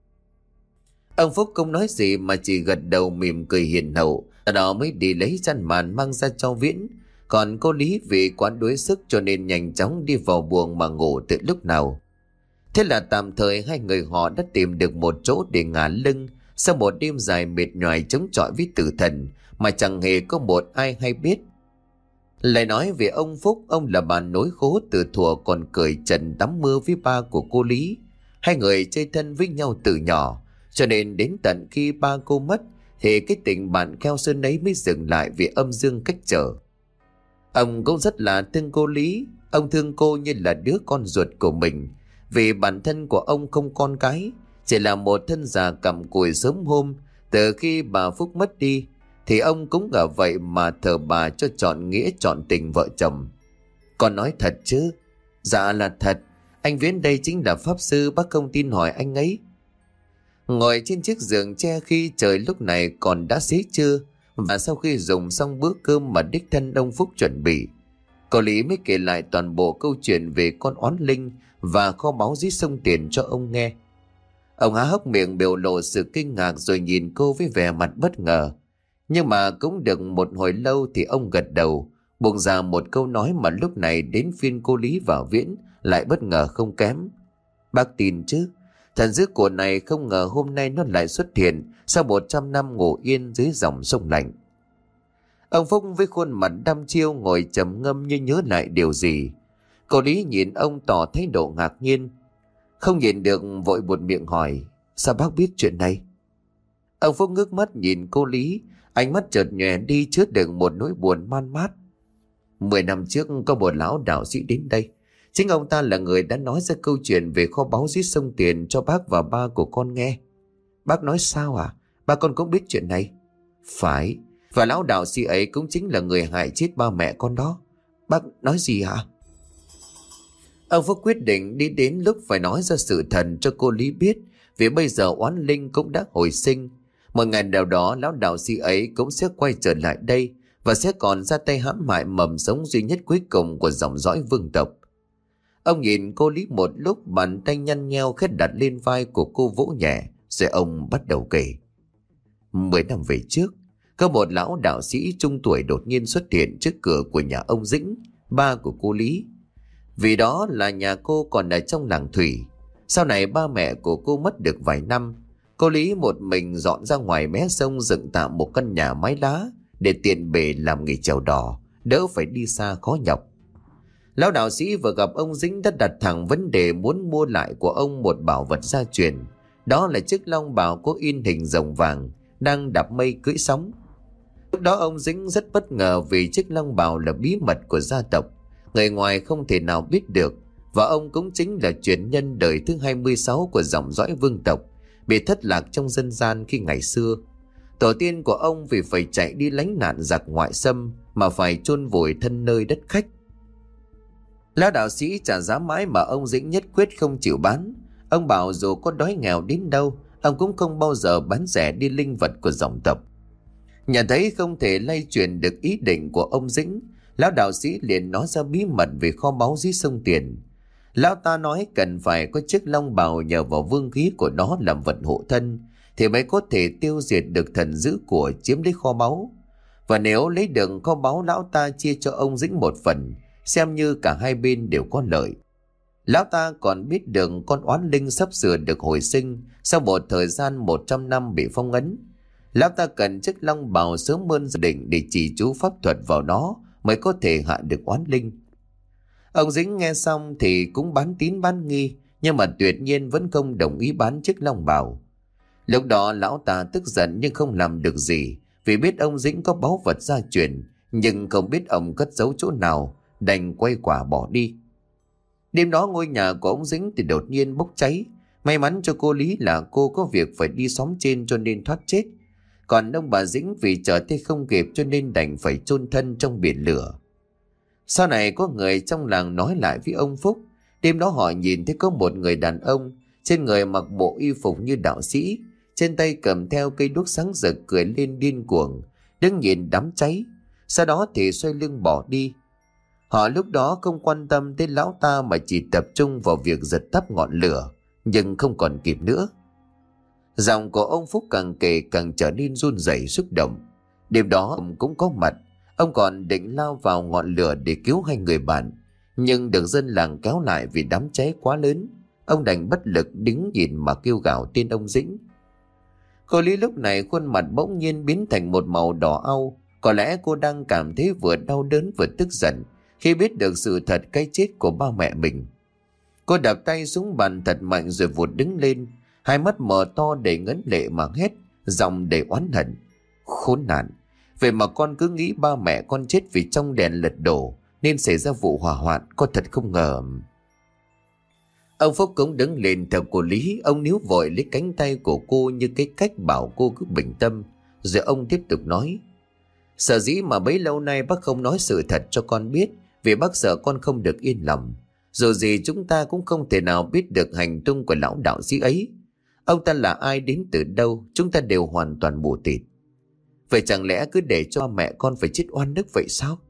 Speaker 1: Ông Phúc không nói gì mà chỉ gật đầu mỉm cười hiền hậu, sau đó mới đi lấy chăn màn mang ra cho Viễn. Còn cô Lý vì quá đuối sức cho nên nhanh chóng đi vào buồng mà ngủ từ lúc nào. Thế là tạm thời hai người họ đã tìm được một chỗ để ngả lưng sau một đêm dài mệt nhoài chống chọi với tử thần mà chẳng hề có một ai hay biết. Lại nói về ông Phúc, ông là bạn nối khố từ thuở còn cởi trần tắm mưa với ba của cô Lý. Hai người chơi thân với nhau từ nhỏ, cho nên đến tận khi ba cô mất thì cái tình bạn keo sơn ấy mới dừng lại vì âm dương cách trở. Ông cũng rất là thương cô Lý, ông thương cô như là đứa con ruột của mình, vì bản thân của ông không con cái, chỉ là một thân già cặm cụi sớm hôm. Từ khi bà Phúc mất đi thì ông cũng ở vậy mà thờ bà cho trọn nghĩa trọn tình vợ chồng. Con nói thật chứ? Dạ là thật, anh Viễn đây chính là pháp sư, bác không tin hỏi anh ấy. Ngồi trên chiếc giường tre khi trời lúc này còn đã xế trưa, và sau khi dùng xong bữa cơm mà đích thân ông Phúc chuẩn bị, cô Lý mới kể lại toàn bộ câu chuyện về con oán linh và kho báu dưới sông Tiền cho ông nghe. Ông há hốc miệng biểu lộ sự kinh ngạc rồi nhìn cô với vẻ mặt bất ngờ. Nhưng mà cũng được một hồi lâu thì ông gật đầu, buông ra một câu nói mà lúc này đến phiên cô Lý và Viễn lại bất ngờ không kém. Bác tin chứ? Thần dữ của này không ngờ hôm nay nó lại xuất hiện sau một trăm năm ngủ yên dưới dòng sông lạnh. Ông Phúc với khuôn mặt đăm chiêu ngồi trầm ngâm như nhớ lại điều gì. Cô Lý nhìn ông tỏ thái độ ngạc nhiên, không nhìn được vội buột miệng hỏi. Sao bác biết chuyện này? Ông Phúc ngước mắt nhìn cô Lý, ánh mắt chợt nhòe đi chứa đựng một nỗi buồn man mát. Mười năm trước có một lão đạo sĩ đến đây. Chính ông ta là người đã nói ra câu chuyện về kho báu dưới sông Tiền cho bác và ba của con nghe. Bác nói sao à? Ba con cũng biết chuyện này. Phải, và lão đạo sĩ ấy cũng chính là người hại chết ba mẹ con đó. Bác nói gì hả? Ông Phúc quyết định đi đến lúc phải nói ra sự thật cho cô Lý biết, vì bây giờ oán linh cũng đã hồi sinh. Một ngày nào đó lão đạo sĩ ấy cũng sẽ quay trở lại đây và sẽ còn ra tay hãm hại mầm sống duy nhất cuối cùng của dòng dõi vương tộc. Ông nhìn cô Lý một lúc, bàn tay nhăn nheo khẽ đặt lên vai của cô vỗ nhẹ, rồi ông bắt đầu kể. Mười năm về trước, có một lão đạo sĩ trung tuổi đột nhiên xuất hiện trước cửa của nhà ông Dĩnh, ba của cô Lý. Vì đó là nhà cô còn ở trong làng Thủy. Sau này ba mẹ của cô mất được vài năm, cô Lý một mình dọn ra ngoài mé sông dựng tạm một căn nhà mái lá để tiện bề làm nghề chèo đò, đỡ phải đi xa khó nhọc. Lão đạo sĩ vừa gặp ông Dĩnh đã đặt thẳng vấn đề muốn mua lại của ông một bảo vật gia truyền. Đó là chiếc long bào có in hình rồng vàng đang đạp mây cưỡi sóng. Lúc đó ông Dĩnh rất bất ngờ vì chiếc long bào là bí mật của gia tộc, người ngoài không thể nào biết được, và ông cũng chính là truyền nhân đời thứ hai mươi sáu của dòng dõi vương tộc bị thất lạc trong dân gian khi ngày xưa. Tổ tiên của ông vì phải chạy đi lánh nạn giặc ngoại xâm mà phải chôn vùi thân nơi đất khách. Lão đạo sĩ trả giá mãi mà ông Dĩnh nhất quyết không chịu bán. Ông bảo dù có đói nghèo đến đâu, ông cũng không bao giờ bán rẻ đi linh vật của dòng tộc. Nhận thấy không thể lay chuyển được ý định của ông Dĩnh, lão đạo sĩ liền nói ra bí mật về kho báu dưới sông Tiền. Lão ta nói cần phải có chiếc long bào nhờ vào vương khí của nó làm vật hộ thân thì mới có thể tiêu diệt được thần dữ của chiếm lấy kho báu. Và nếu lấy được kho báu, lão ta chia cho ông Dĩnh một phần, xem như cả hai bên đều có lợi. Lão ta còn biết được con oán linh sắp sửa được hồi sinh sau một thời gian một trăm năm bị phong ấn. Lão ta cần chiếc long bào sớm hơn dự định để chỉ chú pháp thuật vào nó mới có thể hạ được oán linh. Ông Dĩnh nghe xong thì cũng bán tín bán nghi, nhưng mà tuyệt nhiên vẫn không đồng ý bán chiếc long bào. Lúc đó lão ta tức giận nhưng không làm được gì, vì biết ông Dĩnh có báu vật gia truyền, nhưng không biết ông cất giấu chỗ nào, đành quay quả bỏ đi. Đêm đó ngôi nhà của ông Dĩnh thì đột nhiên bốc cháy. May mắn cho cô Lý là cô có việc phải đi xóm trên cho nên thoát chết. Còn ông bà Dĩnh vì chờ thế không kịp cho nên đành phải chôn thân trong biển lửa. Sau này có người trong làng nói lại với ông Phúc, đêm đó họ nhìn thấy có một người đàn ông, trên người mặc bộ y phục như đạo sĩ, trên tay cầm theo cây đuốc sáng rực, cười lên điên cuồng, đứng nhìn đám cháy, sau đó thì xoay lưng bỏ đi. Họ lúc đó không quan tâm tới lão ta mà chỉ tập trung vào việc giật tắt ngọn lửa, nhưng không còn kịp nữa. Giọng của ông Phúc càng kể càng trở nên run rẩy xúc động. Đêm đó ông cũng có mặt, ông còn định lao vào ngọn lửa để cứu hai người bạn, nhưng được dân làng kéo lại vì đám cháy quá lớn. Ông đành bất lực đứng nhìn mà kêu gào tên ông Dĩnh. Cô Lý lúc này khuôn mặt bỗng nhiên biến thành một màu đỏ au. Có lẽ cô đang cảm thấy vừa đau đớn vừa tức giận khi biết được sự thật cái chết của ba mẹ mình. Cô đập tay xuống bàn thật mạnh rồi vụt đứng lên, hai mắt mở to đầy ngấn lệ mà hét, giọng đầy oán hận. Khốn nạn! Vậy mà con cứ nghĩ ba mẹ con chết vì trong đèn lật đổ nên xảy ra vụ hỏa hoạn, con thật không ngờ. Ông Phúc cũng đứng lên theo cô Lý. Ông níu vội lấy cánh tay của cô như cái cách bảo cô cứ bình tâm. Rồi ông tiếp tục nói: Sở dĩ mà bấy lâu nay bác không nói sự thật cho con biết, vì bác sợ con không được yên lòng. Dù gì chúng ta cũng không thể nào biết được hành tung của lão đạo sĩ ấy. Ông ta là ai, đến từ đâu, chúng ta đều hoàn toàn mù tịt. Vậy chẳng lẽ cứ để cho mẹ con phải chết oan nước vậy sao?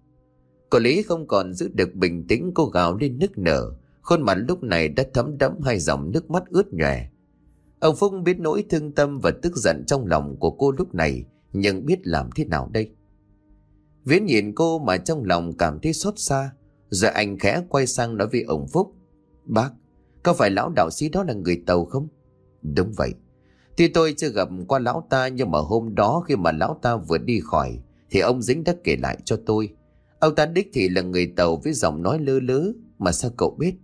Speaker 1: Cô Lý không còn giữ được bình tĩnh, cô gào lên nức nở. Khuôn mặt lúc này đã thấm đẫm hai dòng nước mắt ướt nhòe. Ông Phúc biết nỗi thương tâm và tức giận trong lòng của cô lúc này, nhưng biết làm thế nào đây? Viễn nhìn cô mà trong lòng cảm thấy xót xa. Rồi anh khẽ quay sang nói với ông Phúc: Bác, có phải lão đạo sĩ đó là người Tàu không? Đúng vậy. Tuy tôi chưa gặp qua lão ta, nhưng mà hôm đó khi mà lão ta vừa đi khỏi thì ông Dĩnh đã kể lại cho tôi. Ông ta đích thị là người Tàu với giọng nói lơ lớ. Mà sao cậu biết?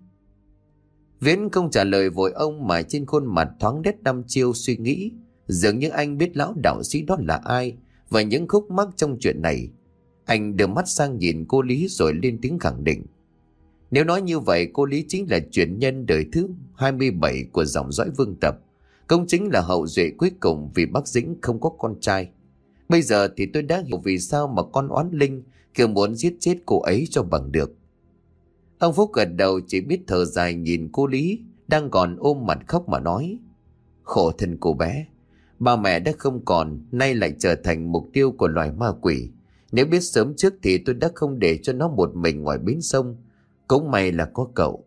Speaker 1: Viễn không trả lời vội ông, mà trên khuôn mặt thoáng nét đăm chiêu suy nghĩ. Dường như anh biết lão đạo sĩ đó là ai và những khúc mắc trong chuyện này. Anh đưa mắt sang nhìn cô Lý rồi lên tiếng khẳng định: Nếu nói như vậy, cô Lý chính là truyền nhân đời thứ hai mươi bảy của dòng dõi vương tộc, cũng chính là hậu duệ cuối cùng vì bác Dĩnh không có con trai. Bây giờ thì tôi đã hiểu vì sao mà con oán linh cứ muốn giết chết cô ấy cho bằng được. Ông Phúc gật đầu, chỉ biết thở dài nhìn cô Lý đang còn ôm mặt khóc mà nói: Khổ thân cô bé, ba mẹ đã không còn, nay lại trở thành mục tiêu của loài ma quỷ. Nếu biết sớm trước thì tôi đã không để cho nó một mình ngoài bến sông. Cũng may là có cậu.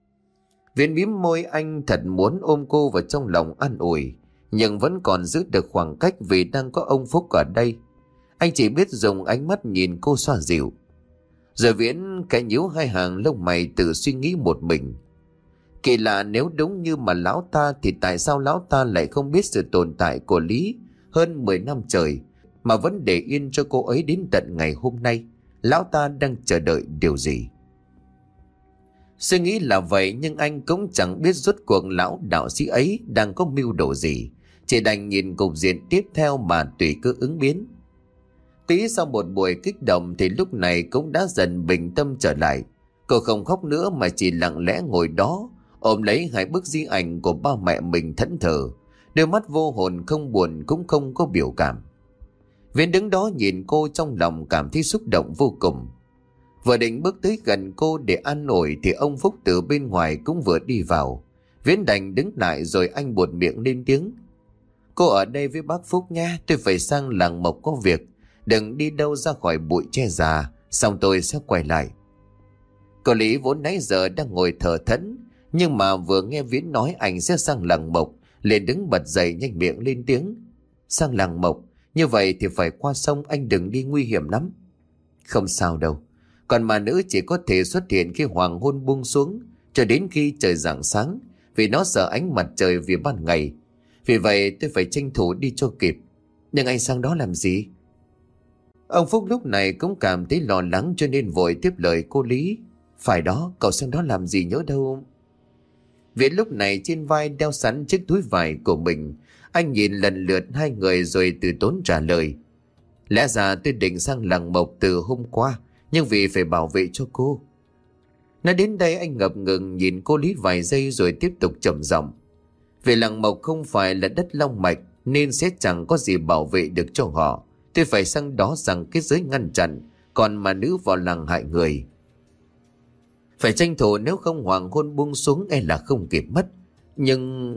Speaker 1: Viễn mím môi, anh thật muốn ôm cô vào trong lòng an ủi, nhưng vẫn còn giữ được khoảng cách vì đang có ông Phúc ở đây. Anh chỉ biết dùng ánh mắt nhìn cô xoa dịu. Rồi Viễn cái nhíu hai hàng lông mày tự suy nghĩ một mình. Kỳ lạ, nếu đúng như mà lão ta thì tại sao lão ta lại không biết sự tồn tại của Lý hơn mười năm trời, mà vẫn để yên cho cô ấy đến tận ngày hôm nay. Lão ta đang chờ đợi điều gì? Suy nghĩ là vậy, nhưng anh cũng chẳng biết rốt cuộc lão đạo sĩ ấy đang có mưu đồ gì. Chỉ đành nhìn cục diện tiếp theo mà tùy cơ ứng biến. Tí sau một buổi kích động thì lúc này cũng đã dần bình tâm trở lại. Cô không khóc nữa mà chỉ lặng lẽ ngồi đó, ôm lấy hai bức di ảnh của ba mẹ mình thẫn thờ. Đôi mắt vô hồn, không buồn cũng không có biểu cảm. Viễn đứng đó nhìn cô, trong lòng cảm thấy xúc động vô cùng. Vừa định bước tới gần cô để an ủi thì ông Phúc từ bên ngoài cũng vừa đi vào. Viễn đành đứng lại rồi anh buột miệng lên tiếng: "Cô ở đây với bác Phúc nha, tôi phải sang làng Mộc có việc. Đừng đi đâu ra khỏi bụi tre già, xong tôi sẽ quay lại." Cô Lý vốn nãy giờ đang ngồi thở thẫn, nhưng mà vừa nghe Viễn nói anh sẽ sang làng Mộc, liền đứng bật dậy nhanh miệng lên tiếng: "Sang làng Mộc? Như vậy thì phải qua sông, anh đừng đi, nguy hiểm lắm." "Không sao đâu. Còn mà nữ chỉ có thể xuất hiện khi hoàng hôn buông xuống, cho đến khi trời rạng sáng, vì nó sợ ánh mặt trời vì ban ngày. Vì vậy tôi phải tranh thủ đi cho kịp. Nhưng anh sang đó làm gì?" Ông Phúc lúc này cũng cảm thấy lo lắng cho nên vội tiếp lời cô Lý: "Phải đó, cậu sang đó làm gì nhớ đâu." Viễn lúc này trên vai đeo sẵn chiếc túi vải của mình. Anh nhìn lần lượt hai người rồi từ tốn trả lời: "Lẽ ra tôi định sang làng Mộc từ hôm qua, nhưng vì phải bảo vệ cho cô." Nói đến đây anh ngập ngừng nhìn cô Lý vài giây rồi tiếp tục trầm giọng: "Vì làng Mộc không phải là đất long mạch nên sẽ chẳng có gì bảo vệ được cho họ. Tôi phải sang đó rằng cái giới ngăn chặn, còn mà nữ vào làng hại người. Phải tranh thủ, nếu không hoàng hôn buông xuống e là không kịp mất." Nhưng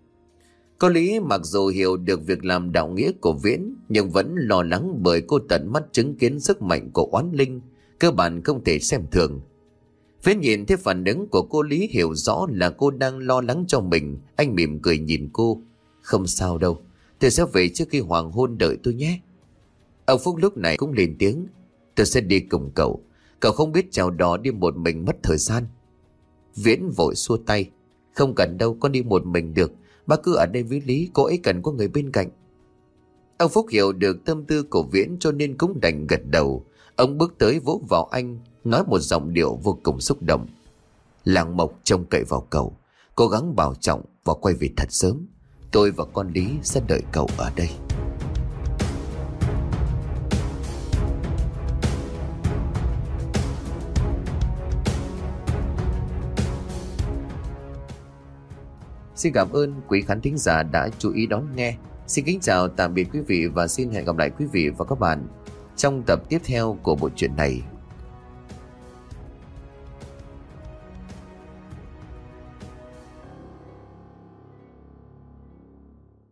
Speaker 1: cô Lý mặc dù hiểu được việc làm đạo nghĩa của Viễn, nhưng vẫn lo lắng bởi cô tận mắt chứng kiến sức mạnh của oán linh, cơ bản không thể xem thường. Viễn nhìn thấy phản ứng của cô Lý, hiểu rõ là cô đang lo lắng cho mình. Anh mỉm cười nhìn cô: "Không sao đâu, tôi sẽ về trước khi hoàng hôn, đợi tôi nhé." Ông Phúc lúc này cũng lên tiếng: "Tôi sẽ đi cùng cậu. Cậu không biết chèo đò đi một mình mất thời gian." Viễn vội xua tay: "Không cần đâu, con đi một mình được. Bác cứ ở đây với Lý, cô ấy cần có người bên cạnh." Ông Phúc hiểu được tâm tư của Viễn cho nên cũng đành gật đầu. Ông bước tới vỗ vào anh, nói một giọng điệu vô cùng xúc động: "Làng Mộc trông cậy vào cậu. Cố gắng bảo trọng và quay về thật sớm. Tôi và con Lý sẽ đợi cậu ở đây." Xin cảm ơn quý khán thính giả đã chú ý đón nghe. Xin kính chào tạm biệt quý vị và xin hẹn gặp lại quý vị và các bạn trong tập tiếp theo của bộ truyện này.